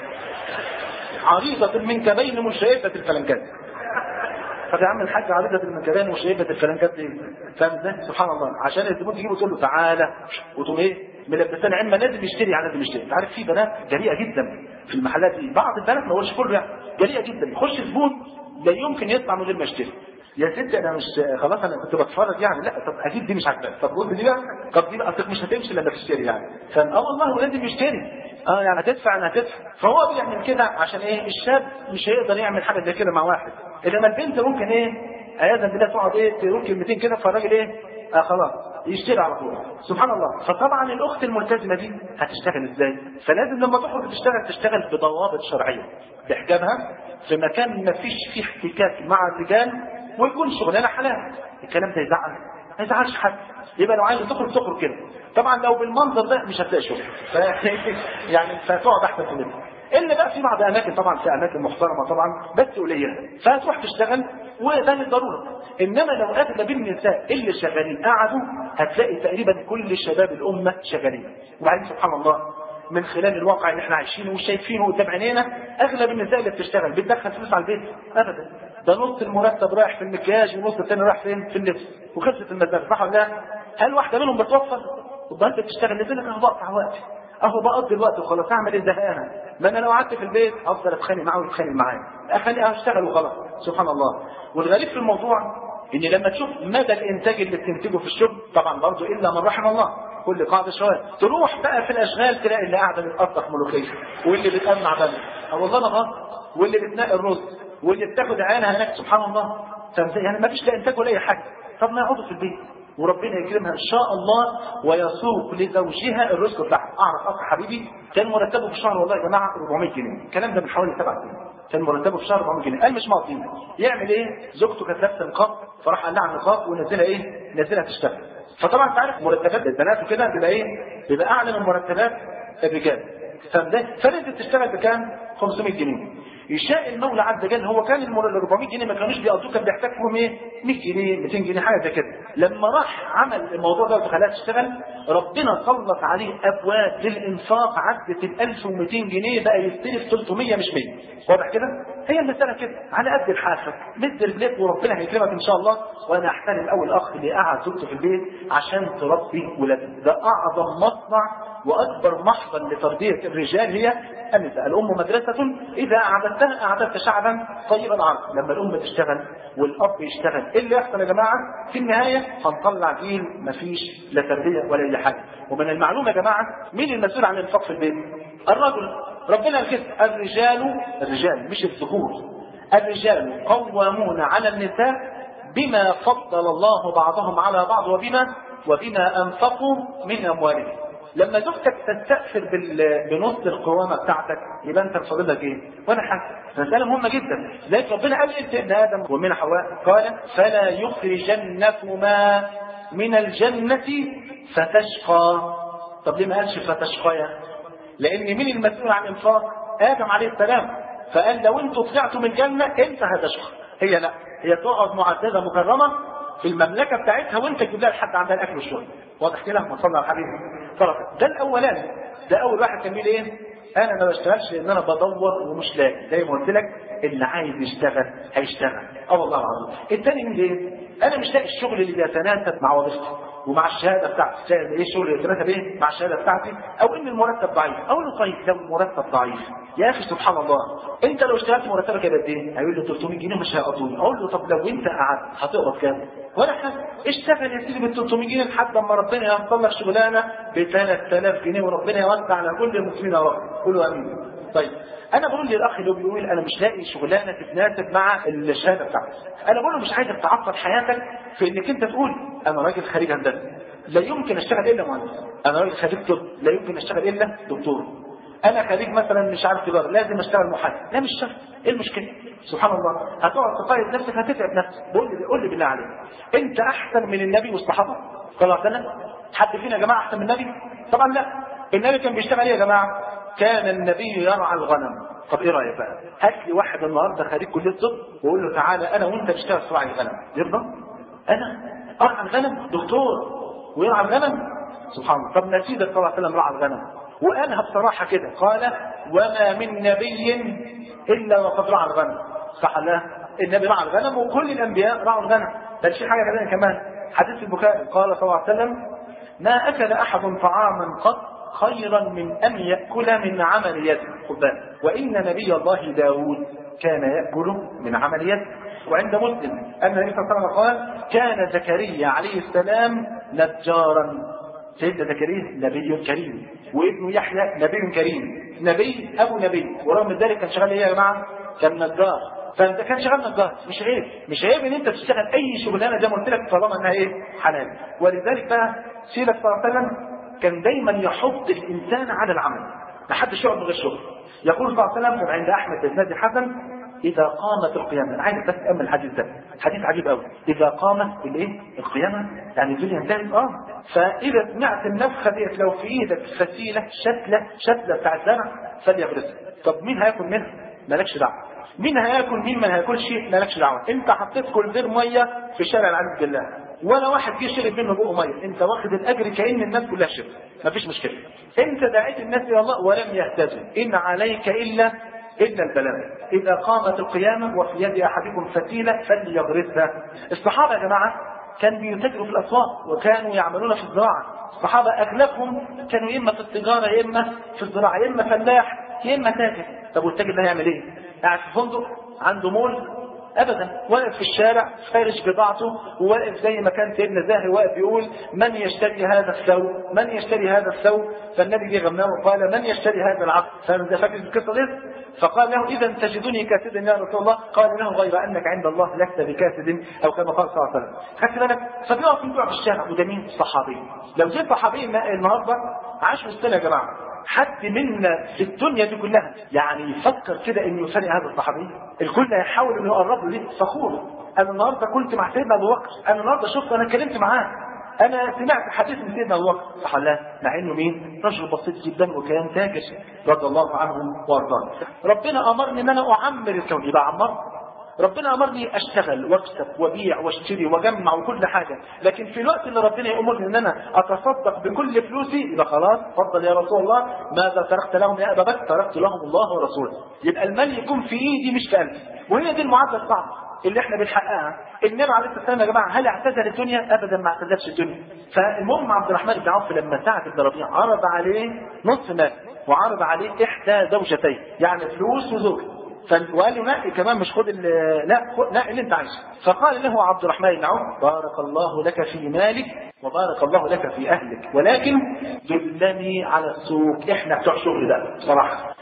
عريضه المنكبين مشيبه الفلنكات. طب يا عم الحاج عريضه المنكبين وشيبه الفلنكات ايه؟ فاهم ازاي؟ سبحان الله. عشان الزبون تجيبه تقول له تعالى وتقوم ايه؟ ملبسان عما لازم يشتري على لازم يشتري. انت عارف في بنات جريئه جدا في المحلات دي، بعض البنات ما هوش كله يعني جريئه جدا، يخش زبون لا يمكن يطلع من غير ما يشتري. يا ستي انا مش خلاص انا كنت بتفرج يعني، لا طب اكيد دي مش عاجباك، طب قول دي بقى، طب دي بقى مش هتمشي لما تشتري يعني. فاه والله لازم يشتري، اه يعني هتدفع انا هتدفع. فهو بيعمل كده عشان ايه؟ الشاب مش هيقدر يعمل حاجه زي كده مع واحد، انما البنت ممكن ايه؟ عياذا بالله تقعد ايه؟ تقول كلمتين كده فالراجل ايه؟ آه خلاص يشتري على طول. سبحان الله. فطبعا الاخت الملتزمه دي هتشتغل ازاي؟ فلازم لما تخرج تشتغل تشتغل بضوابط شرعيه، بحجابها في مكان ما فيش فيه احتكاك مع الرجال، ويكون شغلانه حلال. الكلام ده يزعل؟ ما يزعلش حد. يبقى لو عايز تخرج تخرج كده. طبعا لو بالمنظر ده مش هتلاقي شغل. ف... يعني فتقعد احسن في منه. الا بقى في بعض اماكن، طبعا في اماكن محترمه طبعا بس قليله، فهتروح تشتغل وده للضروره. انما لو اغلب النساء اللي شغالين قعدوا هتلاقي تقريبا كل شباب الامه شغالين. وبعدين سبحان الله من خلال الواقع اللي احنا عايشينه وشايفينه قدام عينينا، اغلب النساء اللي بتشتغل بتدخل فلوس على البيت ابدا. ده نص المرتب رايح في المكياج ونص الثاني رايح فين؟ في اللبس وخلصت المزاج. صح ولا لا؟ هل واحده منهم بتوفر؟ وبقى انت بتشتغل لك انا بقطع وقتي اهو بقضي الوقت وخلاص، اعمل ايه زهقانه؟ ما انا لو قعدت في البيت افضل اتخانق معاه ويتخانق معايا، اخليها اشتغل وخلاص. سبحان الله. والغريب في الموضوع ان لما تشوف مدى الانتاج اللي بتنتجه في الشغل، طبعا برضه الا من رحم الله، كل قاعده شويه، تروح بقى في الاشغال تلاقي اللي قاعده بتقطف ملوخيه واللي بتقمع بلد او والله ما غلط، واللي بتنقي الرز واللي بتاخد عينها هناك. سبحان الله. يعني ما فيش لا انتاج ولا اي حاجه. طب ما يقعدوا في البيت وربنا يكرمها ان شاء الله ويسوق لزوجها الرزق بتاعها. اعرف اخ حبيبي كان مرتبه في الشهر والله يا جماعه أربعمائة جنيه، الكلام ده من حوالي سبع سنين، كان مرتبه في الشهر أربعمائة جنيه، قال مش مقضي. يعمل ايه؟ زوجته كانت لابسه نقاب فراح قال لها على النقاب ونزلها ايه؟ نزلها تشتغل. فطبعا انت عارف مرتبات البنات وكده بيبقى ايه؟ بيبقى اعلى من مرتبات الرجال. فنزلت تشتغل بكام؟ خمسمائة جنيه. يشاء المولى عز وجل، هو كان ال أربعمائة جنيه ما كانوش بيقضوه، كان بيحتاج فيهم ايه؟ مئة جنيه مئتين جنيه حاجه زي كده. لما راح عمل الموضوع ده وخلاها تشتغل، ربنا سلط عليه ابواب للانفاق عدت ال ألف ومئتين جنيه، بقى يستلف ثلاثمائة مش مية. واضح كده؟ هي المساله كده على قد الحافه، مد رجليك وربنا هيكرمك ان شاء الله. وانا احترم اول اخ اللي قعد زوجته في البيت عشان تربي ولادها، ده اعظم مصنع واكبر محضن لتربيه الرجال هي النساء. الام مدرسه اذا اعددتها اعددت شعبا طيب العرق. لما الام تشتغل والاب يشتغل، ايه اللي يحصل يا جماعه؟ في النهايه هنطلع جيل مفيش لا تربيه ولا اي حاجه. ومن المعلومه يا جماعه مين المسؤول عن الانفاق في البيت؟ الرجل. ربنا قال كده الرجال الرجال مش الذكور، الرجال قوامون على النساء بما فضل الله بعضهم على بعض وبما وبما أنفقوا من أموالهم. لما زوجتك تستأثر بنص القوامة بتاعتك يبقى أنت الفضيلة إيه؟ ولا حاجة. مسألة مهمة جدا. لذلك ربنا قال لابن آدم ومن حواء قال فلا يخرجنكما من الجنة فتشقى. طب ليه ما قالش فتشقيا؟ لأن مين المسؤول عن إنفاق؟ آدم عليه السلام. فقال لو أنتوا طلعتوا من الجنة أنت هتشقى. هي لا، هي تقعد معززة مكرمة في المملكة بتاعتها وأنت تجيب لها لحد عندها الأكل والشرب. واضح كده؟ ما صلى على الحبيب. ده الأولاني. ده أول واحد كان بيقول إيه؟ أنا ما بشتغلش لأن أنا بدور ومش لاقي. زي ما قلت لك اللي عايز يشتغل هيشتغل. أه والله العظيم. الثاني من إيه؟ أنا مش لاقي الشغل اللي بيتناسب مع وظيفتي ومع الشهاده بتاعتي. ايه الشغل اللي يتناسب ايه مع الشهاده بتاعتي؟ او ان المرتب ضعيف. اقول له طيب لو المرتب ضعيف يا اخي سبحان الله، انت لو اشتغلت مرتبك قد ايه؟ هيقول لي ثلاثمية جنيه مش هيقضوني. اقول له طب لو انت قعدت هتقبض كام؟ ولا حاجه. اشتغل يا سيدي بال ثلاثمية جنيه لحد اما ربنا يوفر لك شغلانه ب ثلاثة آلاف جنيه وربنا يوسع على كل المسلمين يا رب. قولوا امين. طيب انا بقول للاخ اللي بيقول انا مش لاقي شغلانه تتناسب مع الشهاده بتاعتي، انا بقول له مش عايزك تعطل حياتك في انك انت تقول انا راجل خريج هندسه لا يمكن اشتغل الا مهندس، انا راجل خريج طب لا يمكن اشتغل الا دكتور، انا خريج مثلا مش عارف تجاره لازم اشتغل محاسب. لا مش شرط. ايه المشكله؟ سبحان الله. هتقعد تقيد نفسك هتتعب نفسك. قول لي قول لي بالله عليك انت احسن من النبي والصحابه صلى الله عليه وسلم؟ حد فينا يا جماعه احسن من النبي؟ طبعا لا. النبي كان بيشتغل ايه يا جماعه؟ كان النبي يرعى الغنم. طب ايه رايك بقى؟ هات لي واحد النهارده خريج كليه طب وقول له تعالى انا وانت نشتغل في رعي الغنم، يرضى؟ انا ارعى الغنم؟ دكتور ويرعى الغنم؟ سبحان الله. طب نسيب صلى الله عليه وسلم رعى الغنم وقالها بصراحه كده، قال وما من نبي الا وقد رعى الغنم. صح الله؟ النبي رعى الغنم وكل الانبياء رعوا الغنم. بل في حاجه كمان كمان حديث البخاري قال صلى الله عليه وسلم ما اكل احد طعاما قط خيرا من ان ياكل من عمل يده. خد بالك. وان نبي الله داود كان ياكل من عمل يده. وعند مسلم ان النبي صلى الله عليه وسلم قال كان زكريا عليه السلام نجارا. سيدنا زكريا نبي كريم وابنه يحيى نبي كريم، نبي ابو نبي، ورغم ذلك كان شغال ايه يا جماعه؟ كان نجار. فانت كان شغال نجار مش عيب، مش عيب ان انت تشتغل اي شغلانه زي ما قلت لك طالما انها ايه؟ حلال. ولذلك بقى سيدنا صلى الله عليه وسلم كان دايما يحض الانسان على العمل، ما حدش يقعد من غير شغل. يقول صلى الله عليه وسلم عند احمد بن حسن اذا قامت القيامه، انا عايز بس تامل الحديث ده، حديث عجيب قوي. اذا قامت الايه؟ القيامه، يعني الدنيا انتهت. اه فاذا سمعت النفخه ديت لو في ايدك فتيله شتله شتله بتاعت زرع فليغرسها. طب مين هياكل منها؟ مالكش دعوه. مين هياكل مين ما هياكلش مالكش دعوه. انت حطيت كل دير ميه في شارع العز بالله ولا واحد جه شرب منه بقه ميه، انت واخد الاجر كأن الناس كلها شربت، مفيش مشكله. انت دعيت الناس الى الله ولم يهتدوا، ان عليك الا الا البلاغ. اذا قامت القيامه وفي يد احدكم فتيله فليغرسها. الصحابه يا جماعه كانوا بيتاجروا في الاسواق وكانوا يعملون في الزراعه. الصحابه اغلبهم كانوا يا اما في التجاره يا اما في الزراعه يا اما فلاح يا اما تاجر. طب والتاجر ده هيعمل ايه؟ قاعد في فندق عنده مول؟ ابدا. واقف في الشارع فارش بضاعته وواقف زي ما كان سيدنا زاهر واقف يقول من يشتري هذا الثوب؟ من يشتري هذا الثوب؟ فالنبي جه غماه وقال من يشتري هذا العبد؟ فاهم فاكر القصه دي؟ فقال له اذا تجدني كاسدا يا رسول الله؟ قال له غير انك عند الله لست بكاسد، او كما قال صلى الله عليه وسلم. خدت بالك؟ فبيقف يبيع في الشارع. وده مين؟ صحابي. لو جه صحابي النهارده عاش في السنه يا جماعه، حد منا في الدنيا دي كلها يعني يفكر كده انه يفرق هذا الصحابي؟ الكل يحاول انه يقرب له ليه؟ فخور. انا النهارده كنت مع سيدنا ابو بكر، انا النهارده شفت انا اتكلمت معاه، انا سمعت حديث من سيدنا ابو بكر. صح لا؟ مع انه مين؟ رجل بسيط جدا وكان تاجر رضي الله عنه وارضاه. ربنا امرني ان انا اعمر الكون، يبقى عمر. ربنا امرني اشتغل واكسب وابيع واشتري واجمع وكل حاجه، لكن في الوقت اللي ربنا يامرني ان انا اتصدق بكل فلوسي يبقى خلاص اتفضل يا رسول الله ماذا تركت لهم يا ابا بكر؟ تركت لهم الله ورسوله. يبقى المال يكون في ايدي مش في قلبي، وهي دي المعادله الصعبه اللي احنا بنحققها. النبي عليه الصلاه والسلام يا جماعه هل اعتزل الدنيا؟ ابدا ما اعتزلش الدنيا. فالمهم عبد الرحمن بن عوف لما سعد بن ربيعه عرض عليه نصف مال وعرض عليه احدى زوجتين، يعني فلوس وزوج، وقال له لا كمان مش خد لا لا اللي انت عايزه. فقال له عبد الرحمن بن عوف بارك الله لك في مالك وبارك الله لك في اهلك، ولكن دلني على السوق. احنا بتوع شغل ده بصراحه،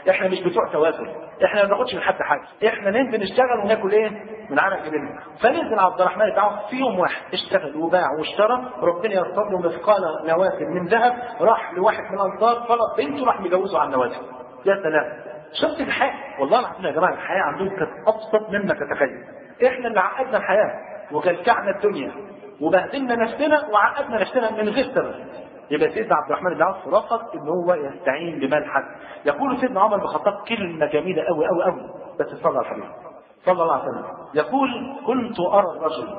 احنا مش بتوع توافل، احنا ما بناخدش من حد حاجه، احنا ننزل نشتغل وناكل ايه من عرق جبيننا. فنزل عبد الرحمن بن عوف في يوم واحد اشتغل وباع واشترى، ربنا يرتب له مثقال نواه من ذهب، راح لواحد من الانصار طلب بنته راح مجوزه على النواه. يا سلام، شفت الحياه؟ والله العظيم يا جماعه الحياه عندهم كانت ابسط مما تتخيل. احنا اللي عقدنا الحياه وكلكعنا الدنيا وبهدلنا نفسنا وعقدنا نفسنا من غير سبب. يبقى سيدنا عبد الرحمن بن عوف رفض ان هو يستعين بمال حد. يقول سيدنا عمر بن الخطاب كلمه جميله قوي قوي قوي، بس صلى على الحبيب صلى الله عليه وسلم. يقول كنت ارى الرجل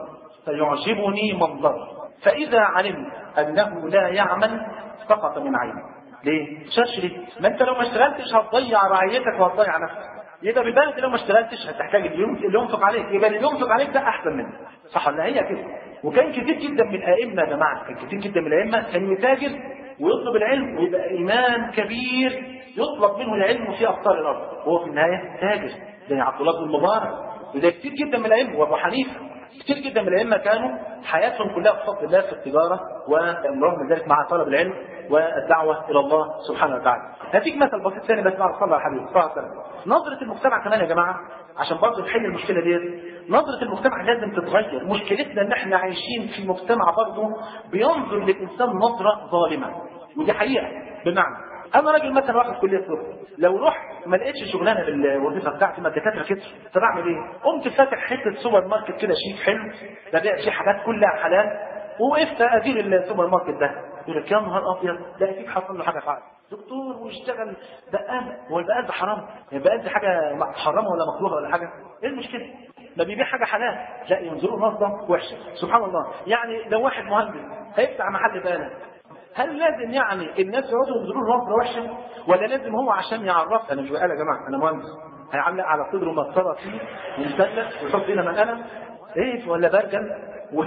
فيعجبني منظره، فاذا علمت انه لا يعمل سقط من عيني. ليه؟ شاشري، ما انت لو ما اشتغلتش هتضيع رعيتك وهتضيع نفسك. يبقى بالك لو ما اشتغلتش هتحتاج اللي ينفق عليك، يبقى اللي ينفق عليك ده احسن منك. صح ولا هي كده؟ وكان كتير جدا من الائمه يا جماعه، كان كتير جدا من الائمه كان يتاجر ويطلب العلم ويبقى امام كبير يطلب منه العلم في اقطار الارض وهو في النهايه تاجر، زي عبد الله بن المبارك وده كتير جدا من الائمه وابو حنيفه. كتير جدا من الائمه كانوا حياتهم كلها بفضل الله في التجاره ورغم ذلك مع طلب العلم والدعوه الى الله سبحانه وتعالى. هديك مثل بسيط ثاني بس بعد صلى على الحبيب صلى الله عليه وسلم. نظره المجتمع كمان يا جماعه عشان برضه نحل المشكله ديت، نظره المجتمع لازم تتغير. مشكلتنا ان احنا عايشين في مجتمع برضه بينظر للانسان نظره ظالمه، ودي حقيقه. بمعنى انا راجل مثلا واخد كليه طب، لو رحت ما لقيتش شغلانه بالوظيفه بتاعتي ما الدكاتره كتر، طب اعمل ايه؟ قمت فاتح حته سوبر ماركت كده شيك حلو ببيع فيه حاجات كلها حلال، ووقفت ادير السوبر ماركت ده. يقول لك يا نهار ابيض ده اكيد حصل له حاجه فعلا دكتور ويشتغل بقال. هو البقال ده حرام؟ البقال دي حاجه محرمه ولا مكروهه ولا حاجه؟ ايه المشكله؟ ما بيبيع حاجه حلال، لا ينظروا نظره وحشه. سبحان الله. يعني لو واحد مهندس هيفتح محل بقاله، هل لازم يعني الناس يقعدوا ينظروا له نظره وحشه، ولا لازم هو عشان يعرف انا مش بقاله يا جماعه انا مهندس هيعلق على صدره مسطره فيه ومثلث ويحط هنا مقاله ايه ولا برجل و...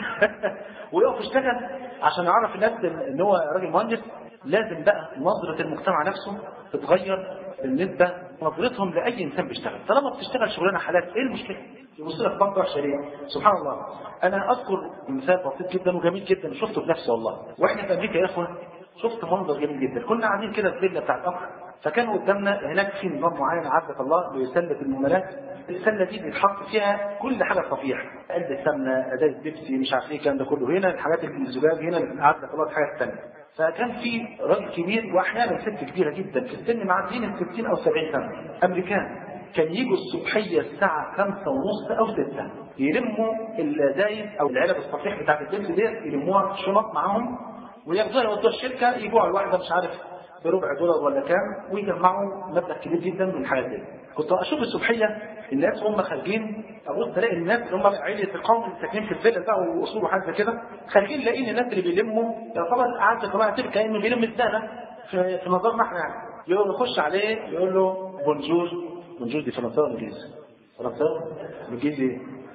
ويقف يشتغل عشان يعرف الناس ان هو راجل مهندس؟ لازم بقى نظره المجتمع نفسه تتغير بالنسبه نظرتهم لاي انسان بيشتغل. طالما بتشتغل شغلانه حلال ايه المشكله؟ يبص لك بنظره شريعه. سبحان الله. انا اذكر مثال بسيط جدا وجميل جدا شفته بنفسي والله، واحنا في امريكا يا اخوه شفت منظر جميل جدا. كنا قاعدين كده في فيلا بتاعت اخ، فكان قدامنا هناك في نظام معين عزك الله لسله الممالات. السله دي بيتحط فيها كل حاجه صفيح، علبه سمنه، ازاز بيبسي، مش عارف ايه الكلام ده كله. هنا الحاجات اللي في الزجاج، هنا عزك الله الحاجات الثانيه. فكان في راجل كبير واحيانا ست كبيره جدا في السن معديين ال ستين او سبعين سنه، امريكان. كان يجوا الصبحيه الساعه خمسة ونص او ستة يلموا الازايز او العلب الصفيح بتاعت البيبسي ديت، يلموها شنط معاهم وياخدوها يودوها الشركه، يبيعوا الواحده مش عارف بربع دولار ولا كام، ويجمعوا مبلغ كبير جدا من الحاجات دي. كنت اشوف الصبحيه الناس هم خارجين، ابص الاقي الناس اللي هم عيله القوم اللي ساكنين في الفيلا بقى واصول وحاجه كده خارجين، لاقيين الناس اللي بيلموا يعتبر قعدت طبعا تبقى كانه بيلم الزانه في, في نظرنا احنا يعني. يقول يخش عليه يقول له بونجور. بونجور دي فرنساوي ولا انجليزي؟ فرنساوي انجليزي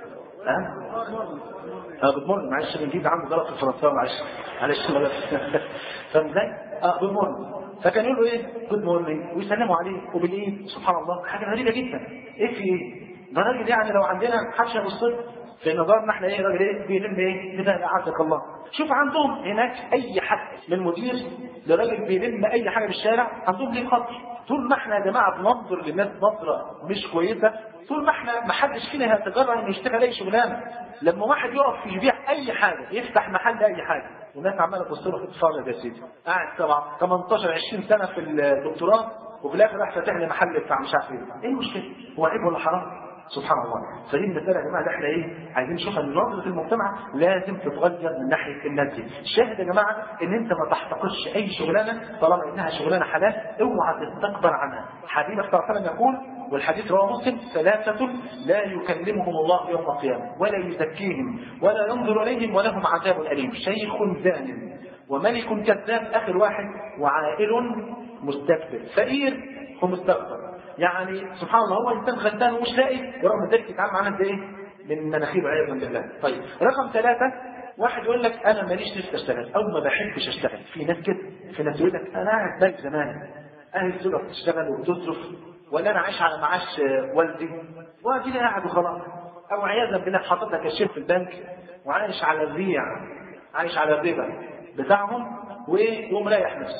ها؟ اه جود مورنينج. معلش الانجليزي عنده غلط في الفرنساوي، معلش معلش ما فاهم ازاي؟ اه جود مورنينج. فكان يقول له ايه جود مورنينج ويسلموا عليه وبالايه. سبحان الله حاجه غريبه جدا. ايه في ايه؟ ده راجل يعني لو عندنا محدش يبص في نظرنا احنا ايه راجل ايه بيلم ايه كده اعزك الله. شوف عندهم هناك اي حد من مدير لراجل بيلم اي حاجه في الشارع عندهم ليه خطر. طول ما احنا يا جماعه بننظر للناس نظره مش كويسه، طول ما احنا ما حدش فينا هيتجرأ انه يشتغل اي شغلانه. لما واحد يقف يبيع اي حاجه يفتح محل اي حاجه والناس عماله تبص له تتفرج يا سيدي، قاعد طبعا تمنتاشر عشرين سنه في الدكتوراه وفي الاخر راح فاتح لي محل بتاع مش عارف ايه. ايه المشكله؟ هو عيب ولا حرام؟ سبحان الله. فدي المساله يا جماعه اللي احنا ايه عايزين نشوفها ان نظره المجتمع لازم تتغير من ناحيه الناس دي. الشاهد يا جماعه ان انت ما تحتقرش اي شغلانه طالما انها شغلانه حلال، اوعى تستكبر عنها. حبيبك صلى الله عليه وسلم يقول والحديث رواه مسلم ثلاثه لا يكلمهم الله يوم القيامه ولا يزكيهم ولا ينظر اليهم ولهم عذاب اليم، شيخ زان وملك كذاب اخر واحد وعائل مستكبر، فقير ومستكبر. يعني سبحان الله هو انسان غلبان ومش لاقي ورغم ذلك يتعامل معانا ازاي؟ من مناخيره عياذا بالله. طيب رقم ثلاثة، واحد يقول لك انا ماليش نفسي اشتغل او ما بحبش اشتغل. في ناس كده، في ناس يقول لك انا قاعد بالك زمان اهل السلطه بتشتغل وبتصرف ولا انا عايش على معاش والدي وادي قاعد وخلاص، او عياذا بالله حاطط لك الشيك في البنك وعايش على الريع، عايش على الربا بتاعهم ويقوم رايح نفسه.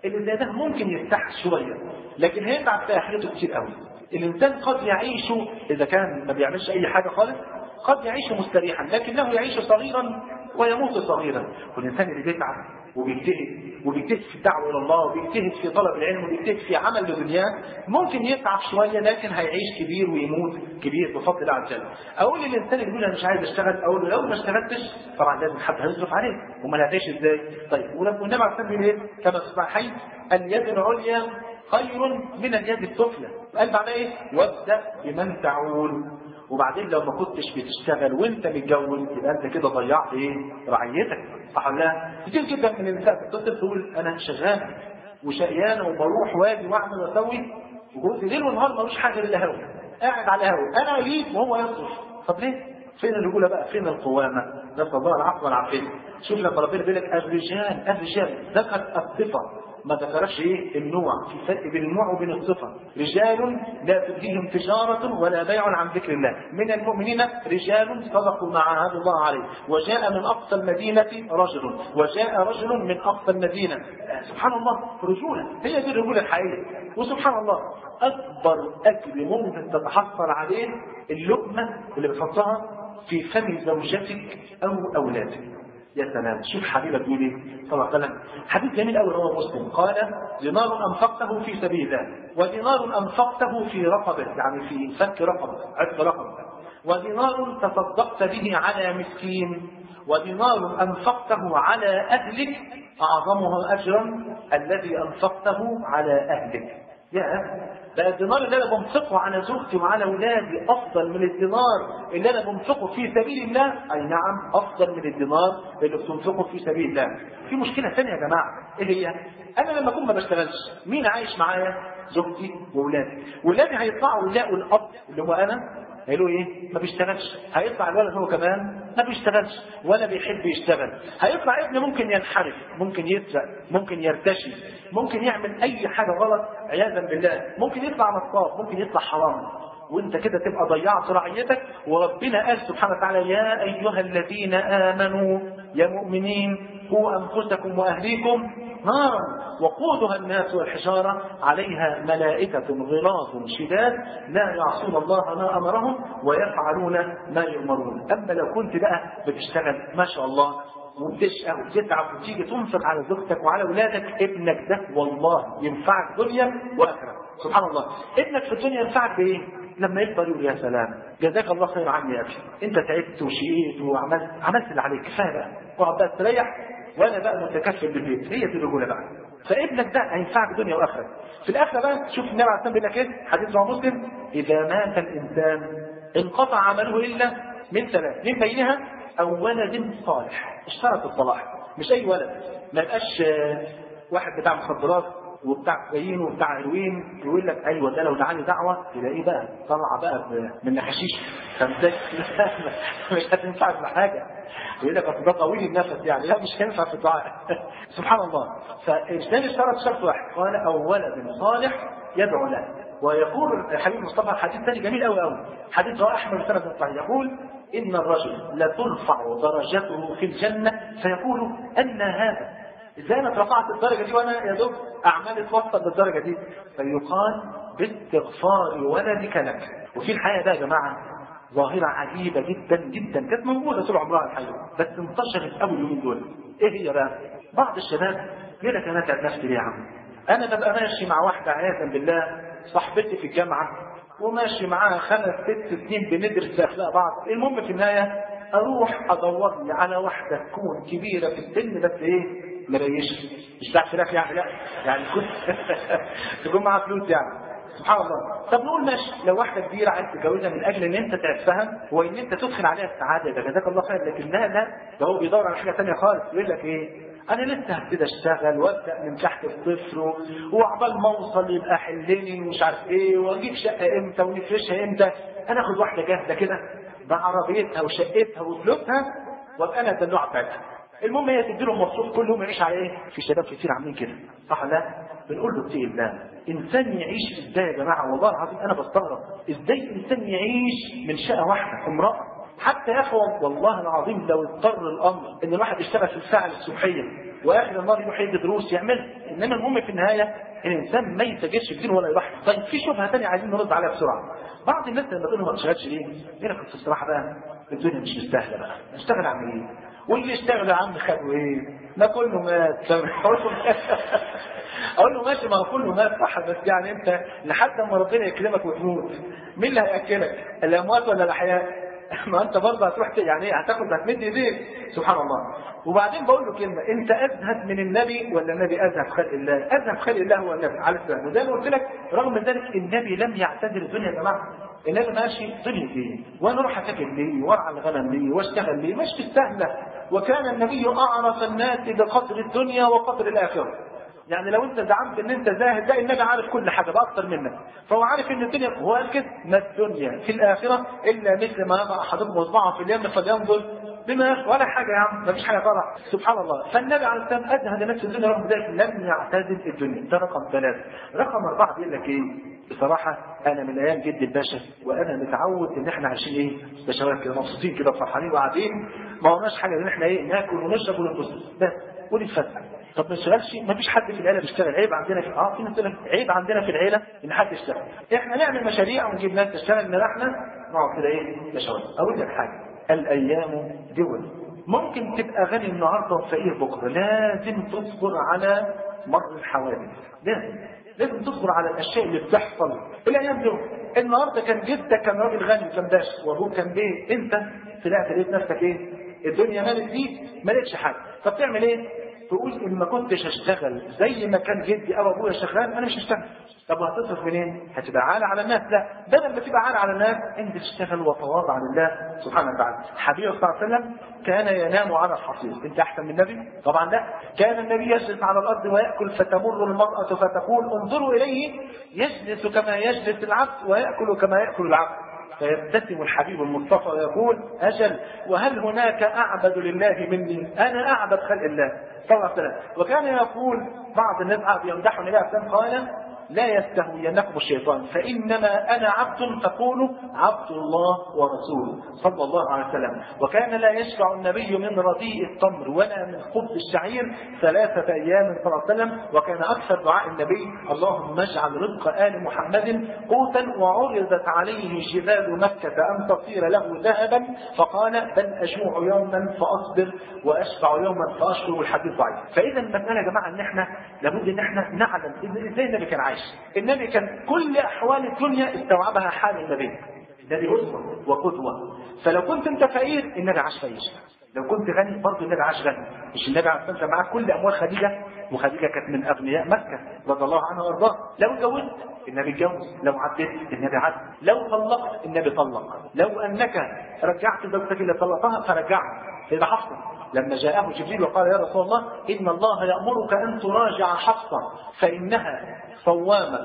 اللي زي ده ممكن يرتاح شويه، لكن هيتعب في اخرته كتير قوي. الانسان قد يعيش اذا كان ما بيعملش اي حاجه خالص قد يعيش مستريحا، لكنه يعيش صغيرا ويموت صغيرا. والانسان اللي بيتعب وبيجتهد وبيجتهد في الدعوه الى الله وبيجتهد في طلب العلم وبيجتهد في عمل لدنياه ممكن يتعب شويه لكن هيعيش كبير ويموت كبير بفضل الله عز وجل. اقول للانسان اللي بيقول انا مش عايز اشتغل، اقول له لو ما اشتغلتش طبعا لازم حد هيصرف عليك، امال هتعيش ازاي؟ طيب والنبي عليه الصلاه والسلام كما في الصحيحين اليد العليا خير من اليد السفلى. قال بعد ايه؟ وابدا بمن تعول. وبعدين لو ما كنتش بتشتغل وانت متجوز يبقى انت كده ضيعت ايه؟ رعيتك. صح ولا لا؟ كتير جدا من النساء بتتصل تقول انا شغال وشقيانه وبروح واجي واعمل واسوي وجوزي ليل ونهار ملوش حاجه الا هوا، قاعد على هوا، انا اجيب وهو يصرف. طب ليه؟ فين الرجوله بقى؟ فين القوامه؟ نسال الله العفو والعافيه. شوف لما ربنا بيقول لك الرجال الرجال ذكر الصفه ما ذكرش ايه؟ النوع. في فرق بين النوع وبين الصفه. رجال لا تلهيهم تجاره ولا بيع عن ذكر الله من المؤمنين رجال صدقوا ما عاهدوا الله عليه وجاء من اقصى المدينه رجل وجاء رجل من اقصى المدينه. سبحان الله، رجوله هي دي الرجوله الحقيقيه. وسبحان الله اكبر اجر ممكن تتحصل عليه اللقمه اللي بتحطها في فم زوجتك او اولادك. يا سلام، شوف حبيبك بيقول ايه صلى الله عليه وسلم، حديث جميل قوي رواه مسلم، قال دينار انفقته في سبيل الله ودينار انفقته في رقبه، يعني في فك رقبه، عتق رقبه، ودينار تصدقت به على مسكين، ودينار انفقته على اهلك اعظمه اجرا الذي انفقته على اهلك. يا بقى الدينار اللي انا بنفقه على زوجتي وعلى اولادي افضل من الدينار اللي انا بنفقه في سبيل الله. اي نعم، افضل من الدينار اللي بتنفقه في سبيل الله. في مشكله ثانيه يا جماعه، ايه هي؟ انا لما اكون ما بشتغلش مين عايش معايا؟ زوجتي واولادي. ولادي هيطلعوا يلاقوا الاب اللي هو انا هيقولوا ايه؟ ما بيشتغلش. هيطلع الولد هو كمان ما بيشتغلش ولا بيحب يشتغل. هيطلع ابني ممكن ينحرف، ممكن يسرق، ممكن يرتشي، ممكن يعمل اي حاجه غلط عياذا بالله، ممكن يطلع نصاب، ممكن يطلع حرام. وانت كده تبقى ضيعت رعيتك. وربنا قال سبحانه وتعالى يا ايها الذين امنوا يا مؤمنين قوا انفسكم واهليكم نارا وقودها الناس والحجاره عليها ملائكه غلاظ شداد لا يعصون الله ما امرهم ويفعلون ما يؤمرون. اما لو كنت بقى بتشتغل ما شاء الله وبتشقى وبتتعب وتيجي تنفق على زوجتك وعلى اولادك، ابنك ده والله ينفعك دنيا واخره. سبحان الله، ابنك في الدنيا ينفعك بايه؟ لما يكبر يقول يا سلام جزاك الله خير عني يا اخي، انت تعبت وشقيت وعملت عملت اللي عليك، كفايه بقى اقعد بقى تريح وانا بقى متكفل بالبيت. هي دي الرجوله بقى. فابنك ده هينفعك دنيا واخره. في الاخره بقى شوف النبي عليه الصلاه والسلام بيقول لك ايه؟ حديث رواه مسلم، اذا مات الانسان انقطع عمله الا من ثلاث، من بينها او ولد صالح. اشترط الصلاح، مش اي ولد، ما يبقاش واحد بتاع مخدرات وبتاع كوكايين وبتاع هيروين يقول لك ايوه ده لو دعاني دعوه تلاقيه بقى طلع بقى من حشيش فمسك مش هتنفعك بحاجه. يقول لك اصل ده طويل النفس يعني، لا مش هينفع في الدعاء. سبحان الله. فالانسان اشترط شرط واحد، قال او ولد صالح يدعو له. ويقول الحبيب المصطفى حديث ثاني جميل قوي قوي، حديث رواه احمد بن سند الصحيح، يقول ان الرجل لترفع درجته في الجنه فيقول ان هذا، ازاي انا اترفعت الدرجه دي وانا يا دوب اعمالي توصل للدرجه دي؟ فيقال باستغفار ولدك لك. وفي الحقيقه ده يا جماعه ظاهره عجيبه جدا جدا، كانت موجوده طول عمرها الحقيقه بس انتشرت قوي اليومين دول. ايه هي بقى؟ بعض الشباب يقول لك انا اتعب نفسي ليه يا عم؟ انا ببقى ماشي مع واحده عياذا بالله صاحبتي في الجامعه وماشي معاها خمس ست سنين بندرس اخلاق بعض، المهم في النهايه اروح ادور لي على واحده تكون كبيره في السن بس ايه؟ مريش، مش بتاع فراخ يعني، لا يعني كنت تكون معاها فلوس يعني. سبحان الله. طب نقول ماشي، لو واحده كبيره عايز تتجوزها من اجل ان انت تعرفها وان انت تدخل عليها السعاده، ده جزاك الله خير. لكن لا لا، ده هو بيدور على حاجه ثانيه خالص. يقول لك ايه؟ انا لسه هبتدي اشتغل وابدا من تحت الصفر وعقبال ما اوصل يبقى حلني ومش عارف ايه واجيب شقه امتى ونفرشها امتى، انا اخد واحده جاهزه كده بعربيتها وشقتها وفلوسها وابقى انا الدلوعه بتاعتها. المهم هي تدي له مصروف كل يوم يعيش على ايه؟ في شباب كتير عاملين كده، صح ولا لا؟ بنقول له اتقي الله. انسان يعيش ازاي يا جماعه؟ والله العظيم انا بستغرب ازاي انسان يعيش من شقه واحده امراه. حتى يا اخوان والله العظيم لو اضطر الامر ان الواحد يشتغل في الساعه الصبحيه واخر النهار يروح يدي دروس يعمل. انما المهم في النهايه الانسان ما يتجرش في دينه ولا يضحي. طيب في شبهه ثانيه عايزين نرد عليها بسرعه. بعض الناس لما تقول له ما تشتغلش ليه؟ يقول لك الصراحه بقى الدنيا مش مستاهله بقى، اشتغل اعمل ايه؟ واللي اشتغل يا عم خدوا ايه؟ ما كله مات. اقول له ماشي، ما هو كله مات صح، بس يعني انت لحد ما ربنا يكرمك وتموت مين اللي هياكلك؟ الاموات ولا الاحياء؟ ما انت برضه هتروح يعني هتاخد هتمد ايديك. سبحان الله. وبعدين بقول له كلمه، انت ازهد من النبي ولا النبي ازهد خلق الله؟ ازهد خلق الله هو النبي عليه السلام. وزي ما قلت لك رغم ذلك النبي لم يعتذر الدنيا يا جماعه. النبي ماشي دنيا ليه؟ وانا اروح اتاكل ليه؟ وارعى الغنم ليه؟ واشتغل ليه؟ مش بالسهله. وكان النبي اعرف الناس بقدر الدنيا وقدر الاخره. يعني لو انت زعمت ان انت زاهد، لا النبي عارف كل حاجه باكثر منك، فهو عارف ان الدنيا، هو قال كده ما الدنيا في الاخره الا مثل ما يضع احدكم اصبعه في اليم فلينظر بما يخفى. ولا حاجه يا عم، ما فيش حاجه طلع. سبحان الله. فالنبي عليه السلام ازهد الناس في الدنيا رغم ذلك لم يعتزل الدنيا. ده رقم ثلاثه. رقم اربعه بيقول لك ايه؟ بصراحه انا من ايام جد الباشا وانا متعود ان احنا عايشين ايه؟ بشوات كده مبسوطين كده وفرحانين وقاعدين ما ورناش حاجه ان احنا ايه؟ ناكل ونشرب ونتبسط بس ونتفسح. طب ما نشتغلش؟ ما فيش حد في العيله بيشتغل. عيب عندنا في اه في ناس عيب عندنا في العيله ان حد يشتغل. احنا نعمل مشاريع ونجيب ناس تشتغل، ان احنا نقعد كده ايه؟ بشوات. اقول لك حاجه، الايام دول. ممكن تبقى غني النهارده وفقير بكره، لازم تصبر على مر الحوادث. لازم لازم تصبر على الاشياء اللي بتحصل الايام دول. النهارده كان جدك كان راجل غني كان باشا وابوك كان بيه، انت طلعت لقيت نفسك ايه؟ الدنيا مالت فيك ما لقيتش حاجه. طب تعمل ايه؟ تقول ان ما كنتش اشتغل زي ما كان جدي او ابويا شغال انا مش هشتغل. طب وهتصرف منين؟ هتبقى عالة على الناس؟ لا، بدل ما تبقى عالة على الناس انت تشتغل وتواضع لله سبحانه وتعالى. حبيبي صلى الله عليه وسلم كان ينام على الحصير. انت احسن من النبي؟ طبعا لا. كان النبي يجلس على الارض وياكل فتمر المراه فتقول انظروا اليه يجلس كما يجلس العبد وياكل كما ياكل العبد. فيبتسم الحبيب المصطفى ويقول أجل وهل هناك أعبد لله مني؟ أنا أعبد خلق الله صلى الله عليه وسلم. وكان يقول بعض الناس يمدحوا النبي عليه الصلاة والسلام قال لا يستهوينكم الشيطان فإنما أنا عبد فقولوا عبد الله ورسوله صلى الله عليه وسلم. وكان لا يشبع النبي من رديء التمر ولا من خبز الشعير ثلاثة أيام صلى الله عليه وسلم. وكان أكثر دعاء النبي اللهم اجعل رزق آل محمد قوتا وعرضت عليه جبال مكة أن تصير له ذهبا فقال بل أجوع يوما فأصبر وأشبع يوما فأشكر. الحديث ضعيف. فإذا المسألة يا جماعة إن إحنا لابد إن إحنا نعلم إزاي النبي كان عايش. النبي كان كل أحوال الدنيا استوعبها حال النبي. النبي أسوة وقدوة. فلو كنت أنت فقير النبي عاش فقير، لو كنت غني برضه النبي عاش غني. مش النبي عليه الصلاة والسلام معاه كل أموال خديجة، وخديجة كانت من أغنياء مكة رضي الله عنها وأرضاها. لو اتجوزت النبي اتجوز، لو عدت النبي عد، لو طلقت النبي طلق، لو أنك رجعت زوجتك اللي طلقها فرجعها. سيدة حفصة لما جاءه جبريل وقال يا رسول الله إن الله يأمرك أن تراجع حفصة فإنها صوامة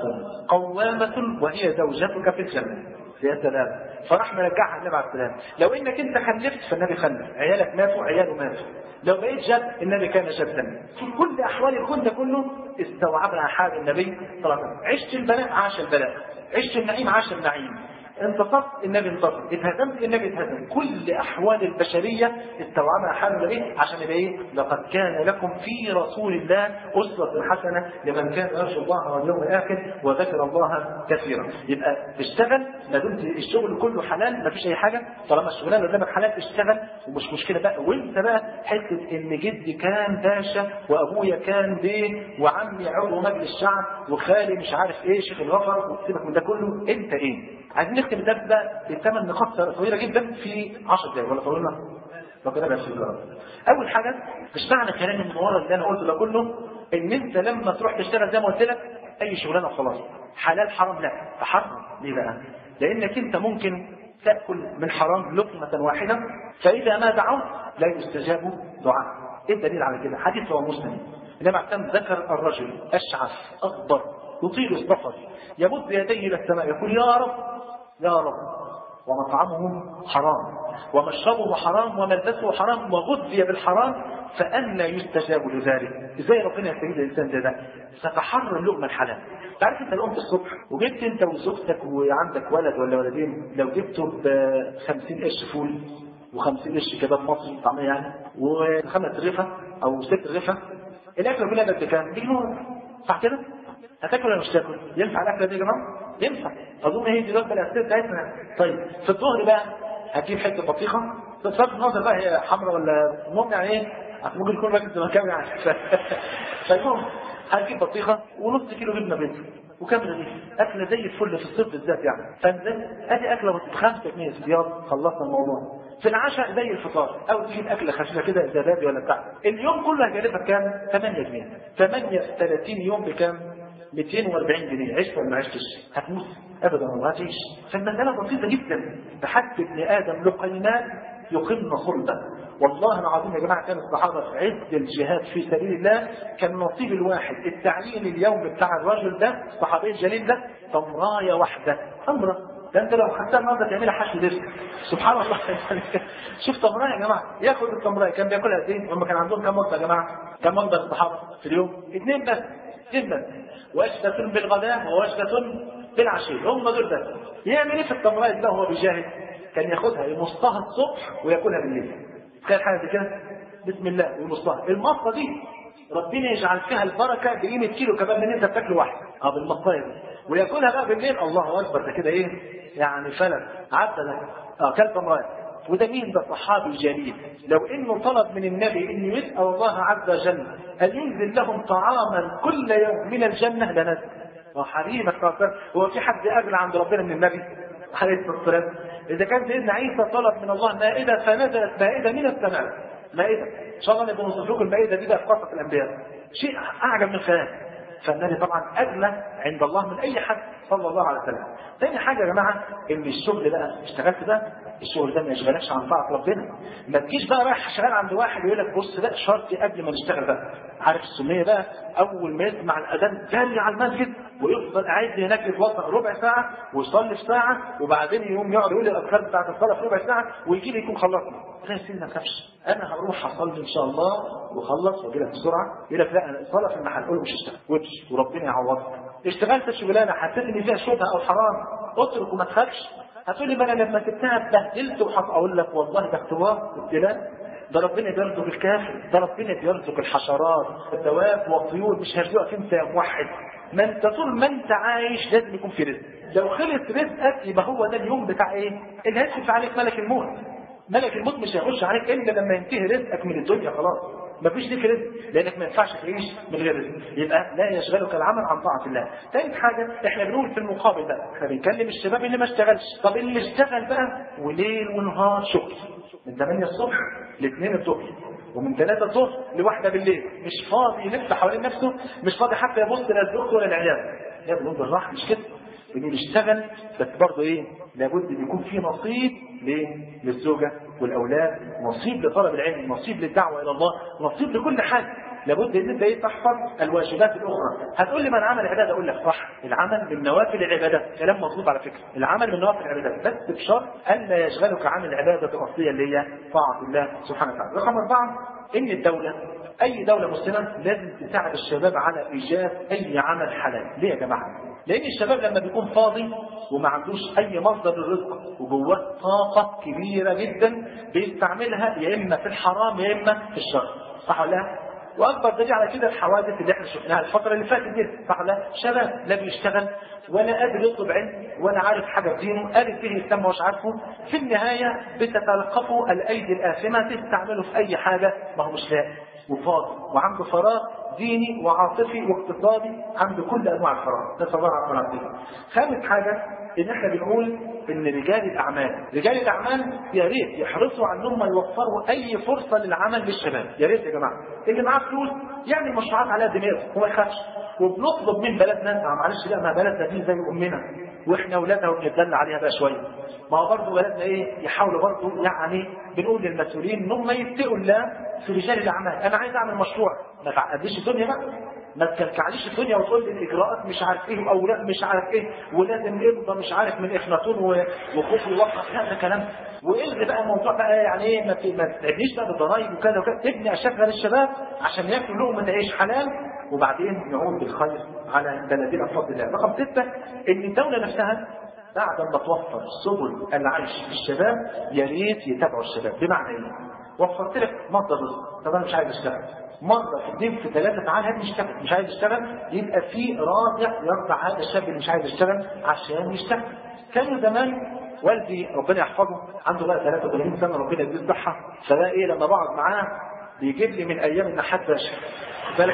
قوامة وهي زوجتك في الجنة. يا سلام. فراح مرجعها النبي عليه السلام. لو انك انت خلفت فالنبي خلف، عيالك ماتوا عياله ماتوا، لو بقيت جد النبي كان جدا. في كل احوال الكون ده كله استوعبها حال النبي صلى الله عليه وسلم. عشت البلاء عاش البلاء، عشت النعيم عاش النعيم، انتصرت النبي انتصر، اتهزمت النبي اتهزم. كل احوال البشريه استوعبها حال النبي عشان يبقى ايه؟ لقد كان لكم في رسول الله اسوه حسنه لمن كان يرجو الله واليوم الاخر وذكر الله كثيرا. يبقى تشتغل ما دمت الشغل كله حلال ما فيش اي حاجه، طالما الشغلانه قدامك حلال اشتغل ومش مشكله بقى. وانت بقى حته ان جدي كان باشا وابويا كان بيه وعمي عضو مجلس الشعب وخالي مش عارف ايه شيخ الغفر وسيبك من ده كله، انت ايه؟ عايزين نختم الدرس ده بثمان نقاط طويله جدا في عشر دقائق ولا طولنا؟ ربنا يبارك فيك. اول حاجه مش معنى كلام من ورا اللي انا قلته ده كله ان انت لما تروح تشتغل زي ما قلت لك اي شغلانه خلاص حلال حرام، لا تحرم. ليه بقى؟ لانك انت ممكن تاكل من حرام لقمه واحده فاذا ما دعوت لا يستجاب دعاء. ايه الدليل على كده؟ حديث رواه مسلم النبي عليه الصلاه والسلام ذكر الرجل اشعث اغبر يطيل السفر يمد يديه الى السماء يقول يا رب يا رب ومطعمه حرام ومشربه حرام وملبسه حرام وغذي بالحرام فأنى يستجاب لذلك. ازاي ربنا يستجيب للإنسان ده؟ ده ستحرر اللقمة الحلال. تعرف انت لو قمت الصبح وجبت انت وزوجتك وعندك ولد ولا ولدين لو جبته ب خمسين قرش فول وخمسين قرش كباب مصري طعميه يعني وخمس رغفة او ست رغفة الاكله كلها بقت بكام؟ بجنون، صح كده؟ هتاكل ولا مش تاكل؟ ينفع الاكله دي يا جماعه؟ ينفع. اظن هي دي الوجبه الاساسيه بتاعتنا. طيب في الظهر بقى هتجيب حته بطيخه، بصرف النظر بقى هي حمراء ولا المهم يعني ايه، ممكن يكون راجل زمكاوي يعني. فالمهم هتجيب بطيخه ونص كيلو جبنه بيض وكام رغيف، اكله زي الفل في الصيف بالذات يعني. فانزل ادي اكله ب خمسة جنيه زياده، خلصنا الموضوع. في العشاء زي الفطار او تجيب اكله خفيفه كده زبادي ولا بتاع. اليوم كله هيكلفك كام؟ ثمانية جنيه. ثمانية في ثلاثين يوم بكام؟ مئتين وأربعين جنيه. عشت ولا ما عشتش؟ هتموت ابدا ما هتعيش. فالمساله بسيطه جدا، بحث ابن ادم لقيمات يقمن صلبه. والله العظيم يا جماعه كان الصحابه في عز الجهاد في سبيل الله كان نصيب الواحد التعليم اليوم بتاع الرجل ده الصحابي الجليل ده تمرايه واحده، تمره. ده انت لو خدتها النهارده تعملها حشو دسم. سبحان الله. شوف تمرايه يا جماعه، ياخد التمرايه كان بياكلها قد ايه؟ هم كان عندهم كم وجبه يا جماعه؟ كم وجبه الصحابه في اليوم؟ اثنين بس جدا. وجبه بالغداء ووجبه بالعشي، هم دول بس. يعمل ايه في التمرايه ده وهو بيجاهد؟ كان ياخدها يمصها الصبح وياكلها بالليل. تخيل حاجه زي كده؟ بسم الله ويمصها. المصه دي ربنا يجعل فيها البركه بقيمه كيلو كمان من انت بتاكله واحد. اه بالمصايه دي. وياكلها بقى بالليل، الله اكبر، ده كده ايه؟ يعني فلك عدى ده. اه كلب امراه. وده مين؟ ده صحابي جليل. لو انه طلب من النبي انه يسال الله عز وجل ان ينزل لهم طعاما كل يوم من الجنه لنزل. وحبيبك هو في حد اغلى عند ربنا من النبي عليه الصلاه والسلام؟ اذا كان سيدنا عيسى طلب من الله مائده فنزلت مائده من السماء، مائده ان شاء الله نبقى نوصف لكم المائده دي بقى في قصه الانبياء، شيء اعجب من الخيال. فالنبي طبعا اغلى عند الله من اي حد صلى الله عليه وسلم. ثاني حاجه يا جماعه ان الشغل بقى اشتغلت بقى، الشغل ده ما يشغلكش عن طاعه ربنا. ما تجيش بقى رايح شغال عند واحد يقول لك بص بقى شرطي قبل ما نشتغل بقى، عارف السنيه بقى اول ما يسمع الاذان جري على المسجد ويفضل قاعد هناك يتوضا ربع ساعه ويصلي في ساعه وبعدين يقوم يقعد يقول الاذكار بتاعت الصلاه في ربع ساعه ويجي لي يكون خلصنا. لا يا سيدي ما تخافش، انا هروح اصلي ان شاء الله واخلص واجي لك بسرعه. يقول لك لا انا الصلاه في المحل، قول له مش هشتغل وامشي وربنا يعوضك. اشتغلت الشغلانه حسيت ان فيها شبهه او حرام، اترك وما تخافش. هتقول لي ما انا لما سبتها اتبهدلت وحصل، اقول لك والله ده اختبار ابتلاء. ده ربنا بيرزق الكافر، ده ربنا بيرزق الحشرات الدواب والطيور، مش هيرزقك انت يا موحد. ما انت طول ما انت عايش لازم يكون في رزق. لو خلص رزقك يبقى هو ده اليوم بتاع ايه؟ اللي هيدخل عليك ملك الموت. ملك الموت مش هيخش عليك الا لما ينتهي رزقك من الدنيا خلاص. مفيش ليك رزق لانك ما ينفعش تعيش من غير رزق، يبقى لا يشغلك العمل عن طاعه الله. ثالث حاجه احنا بنقول في المقابل بقى، احنا بنكلم الشباب اللي ما اشتغلش. طب اللي اشتغل بقى وليل ونهار شغل من ثمانية الصبح ل اثنين الظهر ومن ثلاثة الظهر لواحدة بالليل، مش فاضي يلف حوالين نفسه، مش فاضي حتى يبص لا الدكتور ولا العيال. يا بنقول بالراحه مش كده، بنقول اشتغل بس برضه ايه؟ لابد ان يكون في نصيب ليه؟ للزوجه والاولاد، نصيب لطلب العلم، نصيب للدعوه الى الله، نصيب لكل حاجه. لابد ان انت ايه؟ تحفظ الواجبات الاخرى. هتقول لي من عمل عباده، اقول لك صح، العمل من نوافل العبادات، كلام مظبوط على فكره، العمل من نوافل العبادات بس بشرط ان لا يشغلك عن العباده الاصليه اللي هي طاعه الله سبحانه وتعالى. رقم اربعه ان الدوله اي دوله مسلمه لازم تساعد الشباب على ايجاد اي عمل حلال. ليه يا جماعه؟ لان الشباب لما بيكون فاضي وما عندوش اي مصدر للرزق وجواه طاقه كبيره جدا بيستعملها يا اما في الحرام يا اما في الشر، صح ولا لا؟ واكبر دليل على كده الحوادث اللي احنا شفناها الفتره اللي فاتت دي، صح ولا لا؟ شباب لا بيشتغل ولا قادر يطلب علم ولا عارف حاجه في دينه، قالت به يسمى مش عارفه، في النهايه بتتلقفه الايدي الاثمه تستعمله في اي حاجه ما هو مش لاقي وفاضي وعنده فراغ ديني وعاطفي واقتصادي، عنده كل انواع الفراغ. نسال الله العافيه. خامس حاجه ان احنا بنقول ان رجال الاعمال، رجال الاعمال يا ريت يحرصوا على انهم يوفروا اي فرصه للعمل للشباب. يا ريت يا جماعه اللي معاه فلوس يعمل مشروعات على دماغه وما يخافش. وبنطلب من بلدنا، معلش لا ما بلدنا دي زي امنا واحنا اولادها وبنتدلع عليها بقى شويه. ما هو برضه بلدنا ايه؟ يحاولوا برضه يعني بنقول للمسؤولين ان هم يتقوا الله في رجال الاعمال. انا عايز اعمل مشروع، ما تعقديش الدنيا بقى، ما تكلكعليش الدنيا وتقول لي الاجراءات مش عارف ايه واوراق مش عارف ايه ولازم يبقى مش عارف من اخناتون وخوف يوقف. لا ده كلام. والغي بقى الموضوع بقى يعني ايه؟ ما تتعبنيش بقى بالضرايب وكذا وكذا. ابني اشغل الشباب عشان ياكلوا لقمه تعيش حلال وبعدين نعود بالخير على بلدنا بفضل الله. رقم سته ان الدوله نفسها بعد ما توفر سبل العيش للشباب يا ريت يتابعوا الشباب. بمعنى ايه؟ وفرت لك مصدر رزق، طب انا مش عايز اشتغل، مرة في اثنين في ثلاثة تعال هات يشتغل، مش عايز يشتغل يبقى في رادع يرضع هذا الشاب اللي مش عايز يشتغل عشان يشتغل. كانوا زمان والدي ربنا يحفظه عنده بقى ثلاثة وثلاثين سنة ربنا يديه الصحة، فده ايه لما بقعد معاه بيجيب لي من ايام النحات باشا بالك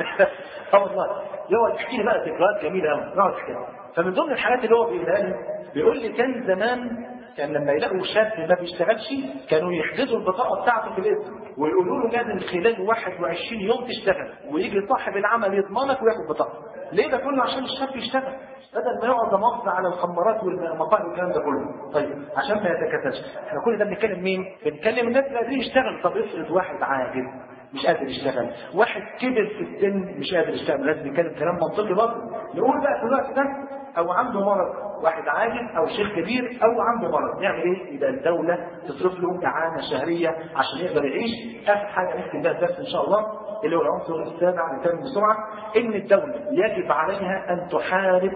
اه والله يقعد يحكي لي بقى ذكريات جميلة قوي نقعد كده. فمن ضمن الحاجات اللي هو بيقولها لي بيقول لي كان زمان كان لما يلاقوا شاب ما بيشتغلش كانوا يحجزوا البطاقه بتاعته في الاسم ويقولوا له لازم خلال واحد وعشرين يوم تشتغل، ويجي صاحب العمل يضمنك وياخد بطاقه. ليه ده كله؟ عشان الشاب يشتغل بدل ما يقعد مصر على الخمارات والمقاهي والكلام ده كله. طيب عشان ما يتكاسلش، احنا كل ده بنتكلم مين؟ بنتكلم الناس اللي قادرين يشتغل. طب افرض واحد عاجز مش قادر يشتغل، واحد كبر في السن مش قادر يشتغل، لازم نتكلم كلام منطقي برضه. نقول بقى في الوقت ده او عنده مرض، واحد عاجز او شيخ كبير او عنده مرض، يعمل ايه؟ يبقى الدوله تصرف له اعانه شهريه عشان يقدر يعيش. اخر حاجه نختم بها الدرس ان شاء الله اللي هو العنصر السابع نتكلم بسرعه، ان الدوله يجب عليها ان تحارب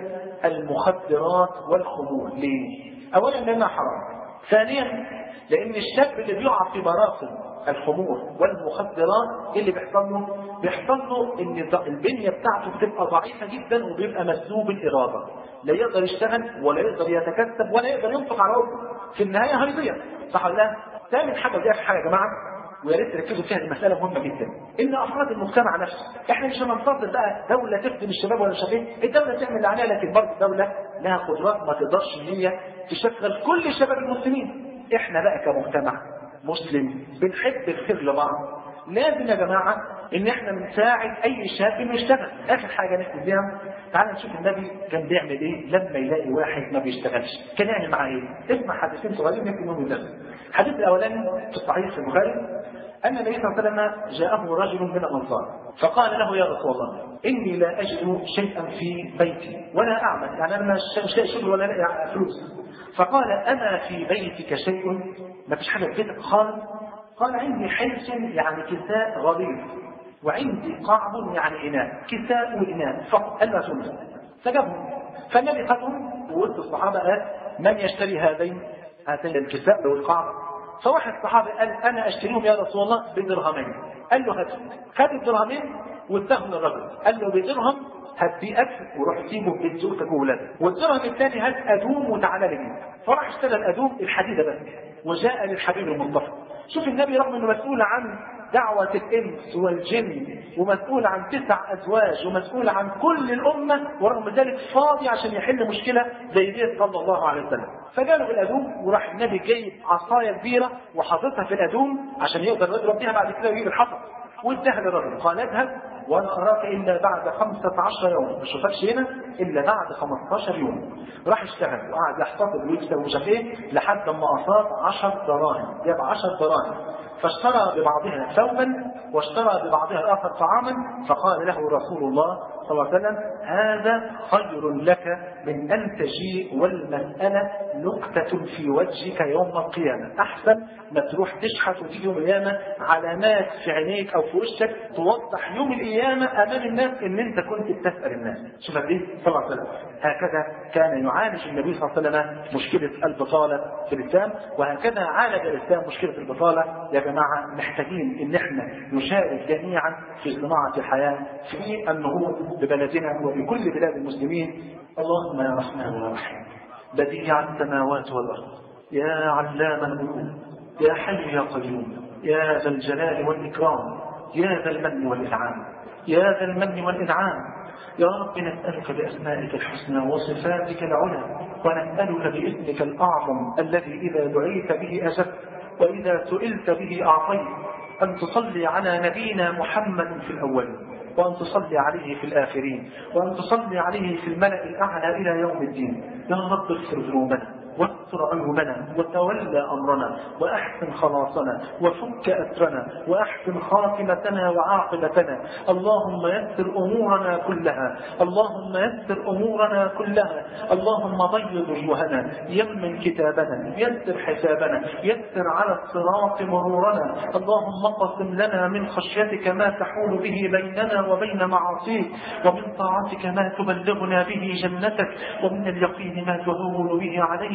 المخدرات والخمور. ليه؟ اولا لانها حرام، ثانيا لان الشاب اللي بيقع في براثن الخمور والمخدرات اللي بيحصل له بيحصل له ان البنيه بتاعته بتبقى ضعيفه جدا وبيبقى مسلوب الاراده، لا يقدر يشتغل ولا يقدر يتكسب ولا يقدر ينفق على عمره، في النهايه هيضيع. صح ولا لا؟ ثالث حاجه ودي اخر حاجه يا جماعه ويا ريت تركزوا فيها، دي مساله مهمه جدا، ان افراد المجتمع نفسه احنا مش هننتظر بقى دوله تخدم الشباب ولا الشباب، الدوله تعمل اللي عليها، لكن برضه الدوله لها قدرات ما تقدرش ان هي تشغل كل شباب المسلمين. احنا بقى كمجتمع مسلم بنحب الخير لبعض، لازم يا جماعه ان احنا نساعد اي شاب انه يشتغل. اخر حاجه نحكي بيها، تعالى نشوف النبي كان بيعمل ايه لما يلاقي واحد ما بيشتغلش، كان يعمل معاه ايه؟ اسمع حديثين صغيرين نحكي منهم الدرس. الحديث الاولاني في الصحيح في البخاري ان النبي صلى الله عليه وسلم جاءه رجل من الانصار فقال له يا رسول الله اني لا اجد شيئا في بيتي ولا اعمل، يعني انا مش لاقي شغل ولا لاقي فلوس. فقال اما في بيتك شيء؟ ما فيش حاجه في بيتك خالص؟ قال عندي حلس يعني كساء غليظ، وعندي قعب يعني إناء، كساء وإناء فقط ألا تنسى. فجابهم فالنبي خدهم ووسط الصحابة قال من يشتري هذين هاتين الكساء والقعب؟ فواحد الصحابة قال أنا أشتريهم يا رسول الله بدرهمين. قال له هاتهم، خد الدرهمين واداهم للرجل، قال له بدرهم هات بيه أكل وروح سيبه في بيت زوجتك وولادك، والدرهم الثاني هات أدوم وتعالى لي. فراح اشترى الأدوم الحديدة بس وجاء للحبيب المصطفى. شوف النبي رغم انه مسؤول عن دعوة الإنس والجن ومسؤول عن تسع أزواج ومسؤول عن كل الأمة، ورغم ذلك فاضي عشان يحل مشكلة زي دي صلى الله عليه وسلم. فجاله الأدوم وراح النبي جايب عصاية كبيرة وحاططها في الأدوم عشان يقدر يضرب بيها بعد كده ويجيب الحطب، واداها للرجل قال اذهب ولا أراك إلا بعد خمسة عشر يوم، مش شوفكش هنا إلا بعد خمستاشر يوم. راح اشتغل وقعد يحتفظ ويكسب ومش عارف ايه لحد ما أصاب عشر دراهم، جاب عشر دراهم، فاشترى ببعضها ثوبا واشترى ببعضها الآخر طعاما، فقال له رسول الله صلى الله عليه وسلم هذا خير لك من أن تجيء والمسألة نكتة في وجهك يوم القيامة، أحسن ما تروح تشحت وتيجي يوم القيامة علامات في عينيك أو في وشك توضح يوم القيامة أمام الناس إن أنت كنت بتسأل الناس. شوف النبي صلى الله عليه وسلم هكذا كان يعالج النبي صلى الله عليه وسلم مشكلة البطالة في الإسلام، وهكذا عالج الإسلام مشكلة البطالة. يا جماعة محتاجين إن احنا نشارك جميعا في صناعة الحياة في النهوض ببلدنا وبكل بلاد المسلمين. اللهم يا رحمن يا رحيم بديع السماوات والأرض يا علام الغيوب يا حي يا قيوم يا ذا الجلال والإكرام يا ذا المن والإنعام يا ذا المن والإنعام يا رب نسألك بأسمائك الحسنى وصفاتك العلى، ونسألك باسمك الأعظم الذي إذا دعيت به أجبت وإذا سئلت به أعطيت، أن تصلي على نبينا محمد في الأول، وأن تصلي عليه في الآخرين، وأن تصلي عليه في الملأ الأعلى إلى يوم الدين. يا رب اغفر ذنوبنا واستر عيوبنا وتولى أمرنا وأحسن خلاصنا وفك أسرنا وأحسن خاتمتنا وعاقبتنا. اللهم يسر أمورنا كلها، اللهم يسر أمورنا كلها، اللهم بيض وجوهنا، يمن كتابنا، يسر حسابنا، يسر على الصراط مرورنا. اللهم اقسم لنا من خشيتك ما تحول به بيننا وبين معاصيك، ومن طاعتك ما تبلغنا به جنتك، ومن اليقين ما تهون به علينا مصائب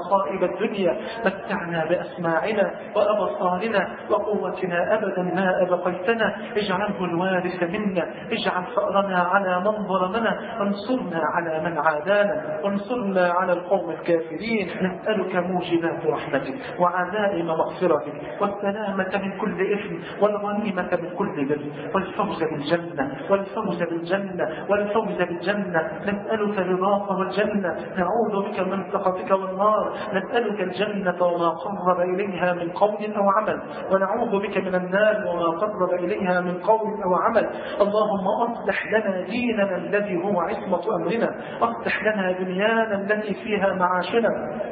مصائب الدنيا، متعنا بأسماعنا وأبصارنا وقوتنا أبدا ما أبقيتنا، اجعله الوارث منا، اجعل ثأرنا على من ظلمنا، وانصرنا على من عادانا، وانصرنا على القوم الكافرين. نسألك موجبات رحمتك وعزائم مغفرتك والسلامة من كل إثم والغنيمة من كل بر والفوز بالجنة والفوز بالجنة والفوز بالجنة. نسألك رضاك والجنة، نعوذ بك من سخطك والنار. نسألك الجنة وما قرب إليها من قول أو عمل، ونعوذ بك من النار وما قرب إليها من قول أو عمل. اللهم أصلح لنا ديننا الذي هو عصمة أمرنا، أصلح لنا دنيانا التي فيها معاشنا،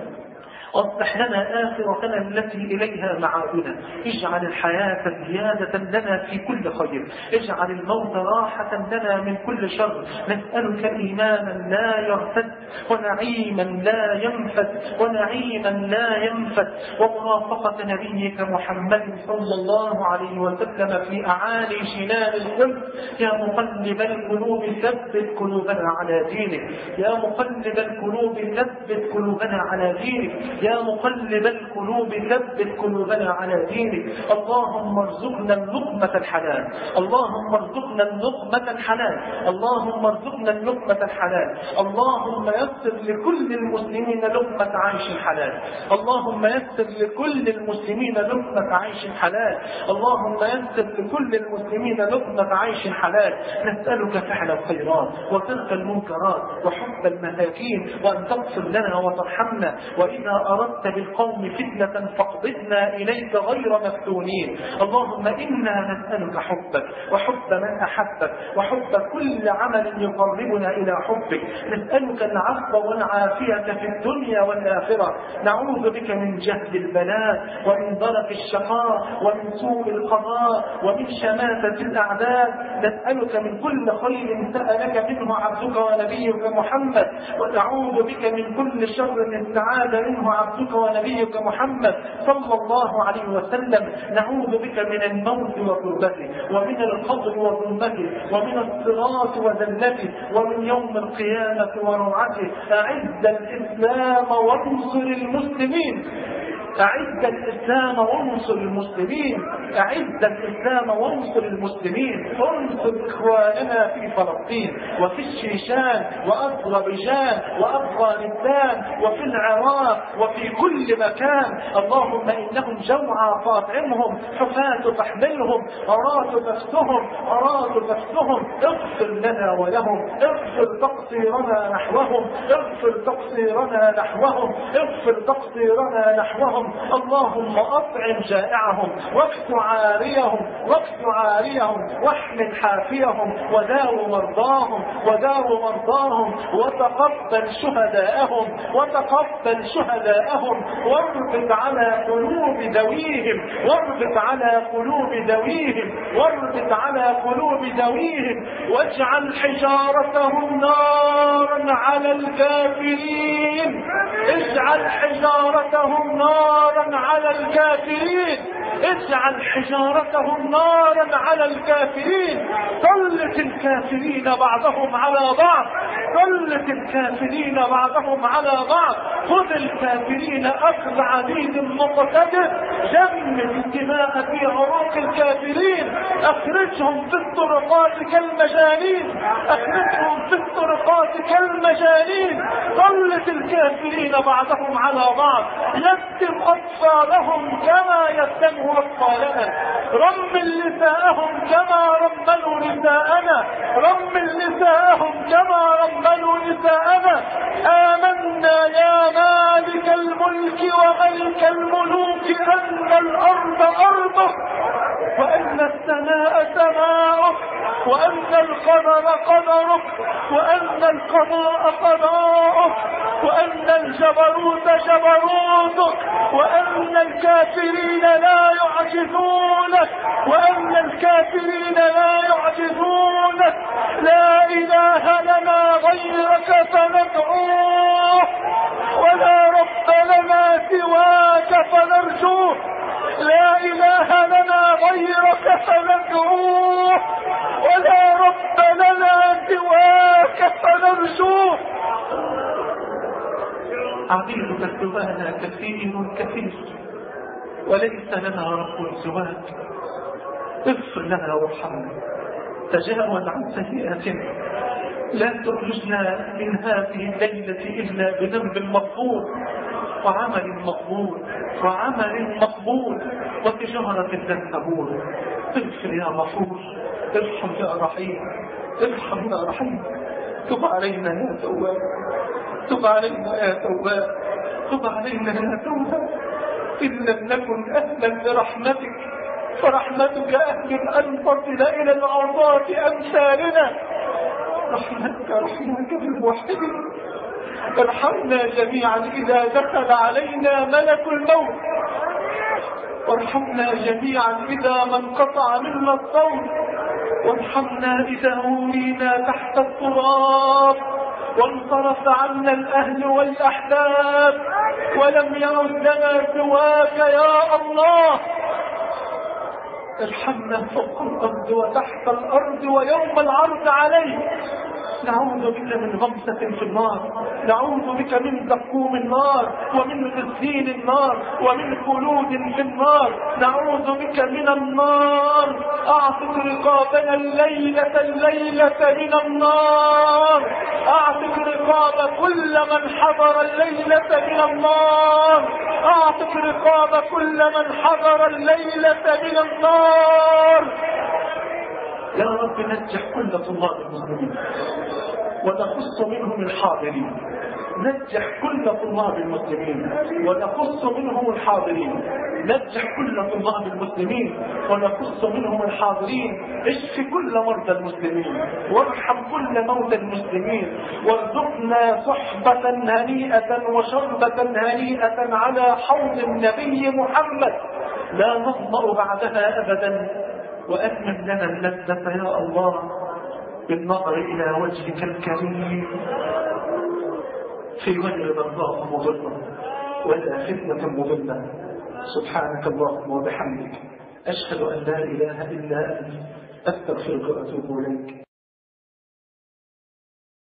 أصلح لنا آخرتنا التي إليها معادنا. اجعل الحياة زيادة لنا في كل خير، اجعل الموت راحة لنا من كل شر. نسألك إيمانا لا يرتد، ونعيما لا ينفد، ونعيما لا ينفد، ومرافقة نبيك محمد صلى الله عليه وسلم في أعالي جنان الخلد. يا مقلب القلوب ثبت قلوبنا على دينك، يا مقلب القلوب ثبت قلوبنا على دينك، يا مقلب القلوب ثبت قلوبنا على دينك. اللهم ارزقنا اللقمة الحلال، اللهم ارزقنا اللقمة الحلال، اللهم ارزقنا اللقمة الحلال. اللهم يسر لكل المسلمين لقمة عيش حلال، اللهم يسر لكل المسلمين لقمة عيش حلال، اللهم يسر لكل المسلمين لقمة عيش حلال. نسألك فعل الخيرات وترك المنكرات وحب المساكين، وأن تغفر لنا وترحمنا، وإذا أردت بالقوم فتنة فاقبضنا إليك غير مفتونين. اللهم إنا نسألك حبك وحب من أحبك وحب كل عمل يقربنا إلى حبك. نسألك العفو والعافية في الدنيا والآخرة. نعوذ بك من جهد البلاء ومن ضرب الشقاء ومن سوء القضاء ومن شماتة الأعداء. نسألك من كل خير سألك منه عبدك ونبيك محمد، ونعوذ بك من كل شر استعاذ منه عبدك ونبيك محمد صلى الله عليه وسلم. نعوذ بك من الموت وكربته، ومن القبر وظلمته، ومن الصراط وذلته، ومن يوم القيامة وروعته. أعز الإسلام وانصر المسلمين، أعز الإسلام وانصر المسلمين، أعز الإسلام وانصر المسلمين. انصر إخواننا في فلسطين وفي الشيشان وأذربيجان وأفغانستان وفي العراق وفي كل مكان. اللهم إنهم جوعى فاطعمهم، حفاة فاحملهم، عراة فافسهم، عراة فافسهم. اغفر لنا ولهم، اغفر تقصيرنا نحوهم، اغفر تقصيرنا نحوهم، اغفر تقصيرنا نحوهم. اللهم أطعم جائعهم واكس عاريهم، واكس عاريهم، واحمل حافيهم، وداو مرضاهم، وداو مرضاهم، وتقبل شهداءهم، وتقبل شهداءهم، واربط على قلوب ذويهم، واربط على قلوب ذويهم، واربط على قلوب ذويهم، واجعل حجارتهم نارا على الكافرين، اجعل حجارتهم نارا على الكافرين، اجعل حجارتهم نارا على الكافرين. سلط الكافرين بعضهم على بعض، سلط الكافرين بعضهم على بعض. خذ الكافرين أخذ عزيز مقتدر، جمد الدماء في عروق الكافرين، اخرجهم في الطرقات كالمجانين، اخرجهم في الطرقات كالمجانين. سلط الكافرين بعضهم على بعض، يتم أطفالهم كما يتموا أطفالنا، رمل نساءهم كما رملوا نساءنا، رمل نساءهم كما رملوا نساءنا. آمنا يا مالك الملك وملك الملوك أن الأرض أرضك، وأن السماء سماؤك، وأن القدر قدرك، وأن القضاء قضاءك، وأن الجبروت جبروتك، وأن الكافرين لا يعجزونك، وأن الكافرين لا يعجزونك. لا إله لنا غيرك فندعوه، ولا رب لنا سواك فنرجوه. لا إله لنا غيرك فندعوه، ولا رب لنا سواك فنرجوه. عبيدك سوانا كثير كثير وليس لنا رب سواك. اغفر لنا وارحمنا، تجاوز عن سيئاتنا، لا تخرجنا من هذه الليلة إلا بذنب مغفور وعمل مقبول وعمل مقبول وتجارة لن تبور. اغفر يا غفور، ارحم يا رحيم، ارحم يا رحيم. تب علينا يا تواب، تب علينا يا تواب، تب علينا يا تواب. إن لم نكن أهلا لرحمتك فرحمتك أهل أن تصل إلى العصاة أمثالنا. رحمتك رحمتك بالموحدين. ارحمنا جميعا إذا دخل علينا ملك الموت، وارحمنا جميعا إذا ما انقطع منا الصوت، وارحمنا إذا ولينا تحت التراب وانصرف عنا الأهل والأحباب ولم يعد لنا سواك يا الله. ارحمنا فوق الأرض وتحت الأرض ويوم العرض عليه. نعوذ بك من غمسة في النار، نعوذ بك من زقوم النار ومن غسيل النار ومن خلود في النار، نعوذ بك من النار. اعتق رقابنا الليلة الليلة من النار، اعتق رقاب كل من حضر الليلة من النار، اعتق رقاب كل من حضر الليلة من النار. يا رب نجح كل طلاب المسلمين ونخص منهم الحاضرين، نجح كل طلاب المسلمين ونخص منهم الحاضرين، نجح كل طلاب المسلمين ونخص منهم الحاضرين. اشف كل مرضى المسلمين وارحم كل موتى المسلمين، وارزقنا صحبة هنيئة وشربة هنيئة على حوض النبي محمد لا نظمأ بعدها أبدا. وأتمم لنا اللذة يا الله بالنظر إلى وجهك الكريم في وجه ضراء مضرة ولا فتنة مضلة. سبحانك اللهم وبحمدك، أشهد أن لا إله إلا أنت، أستغفرك وأتوب إليك.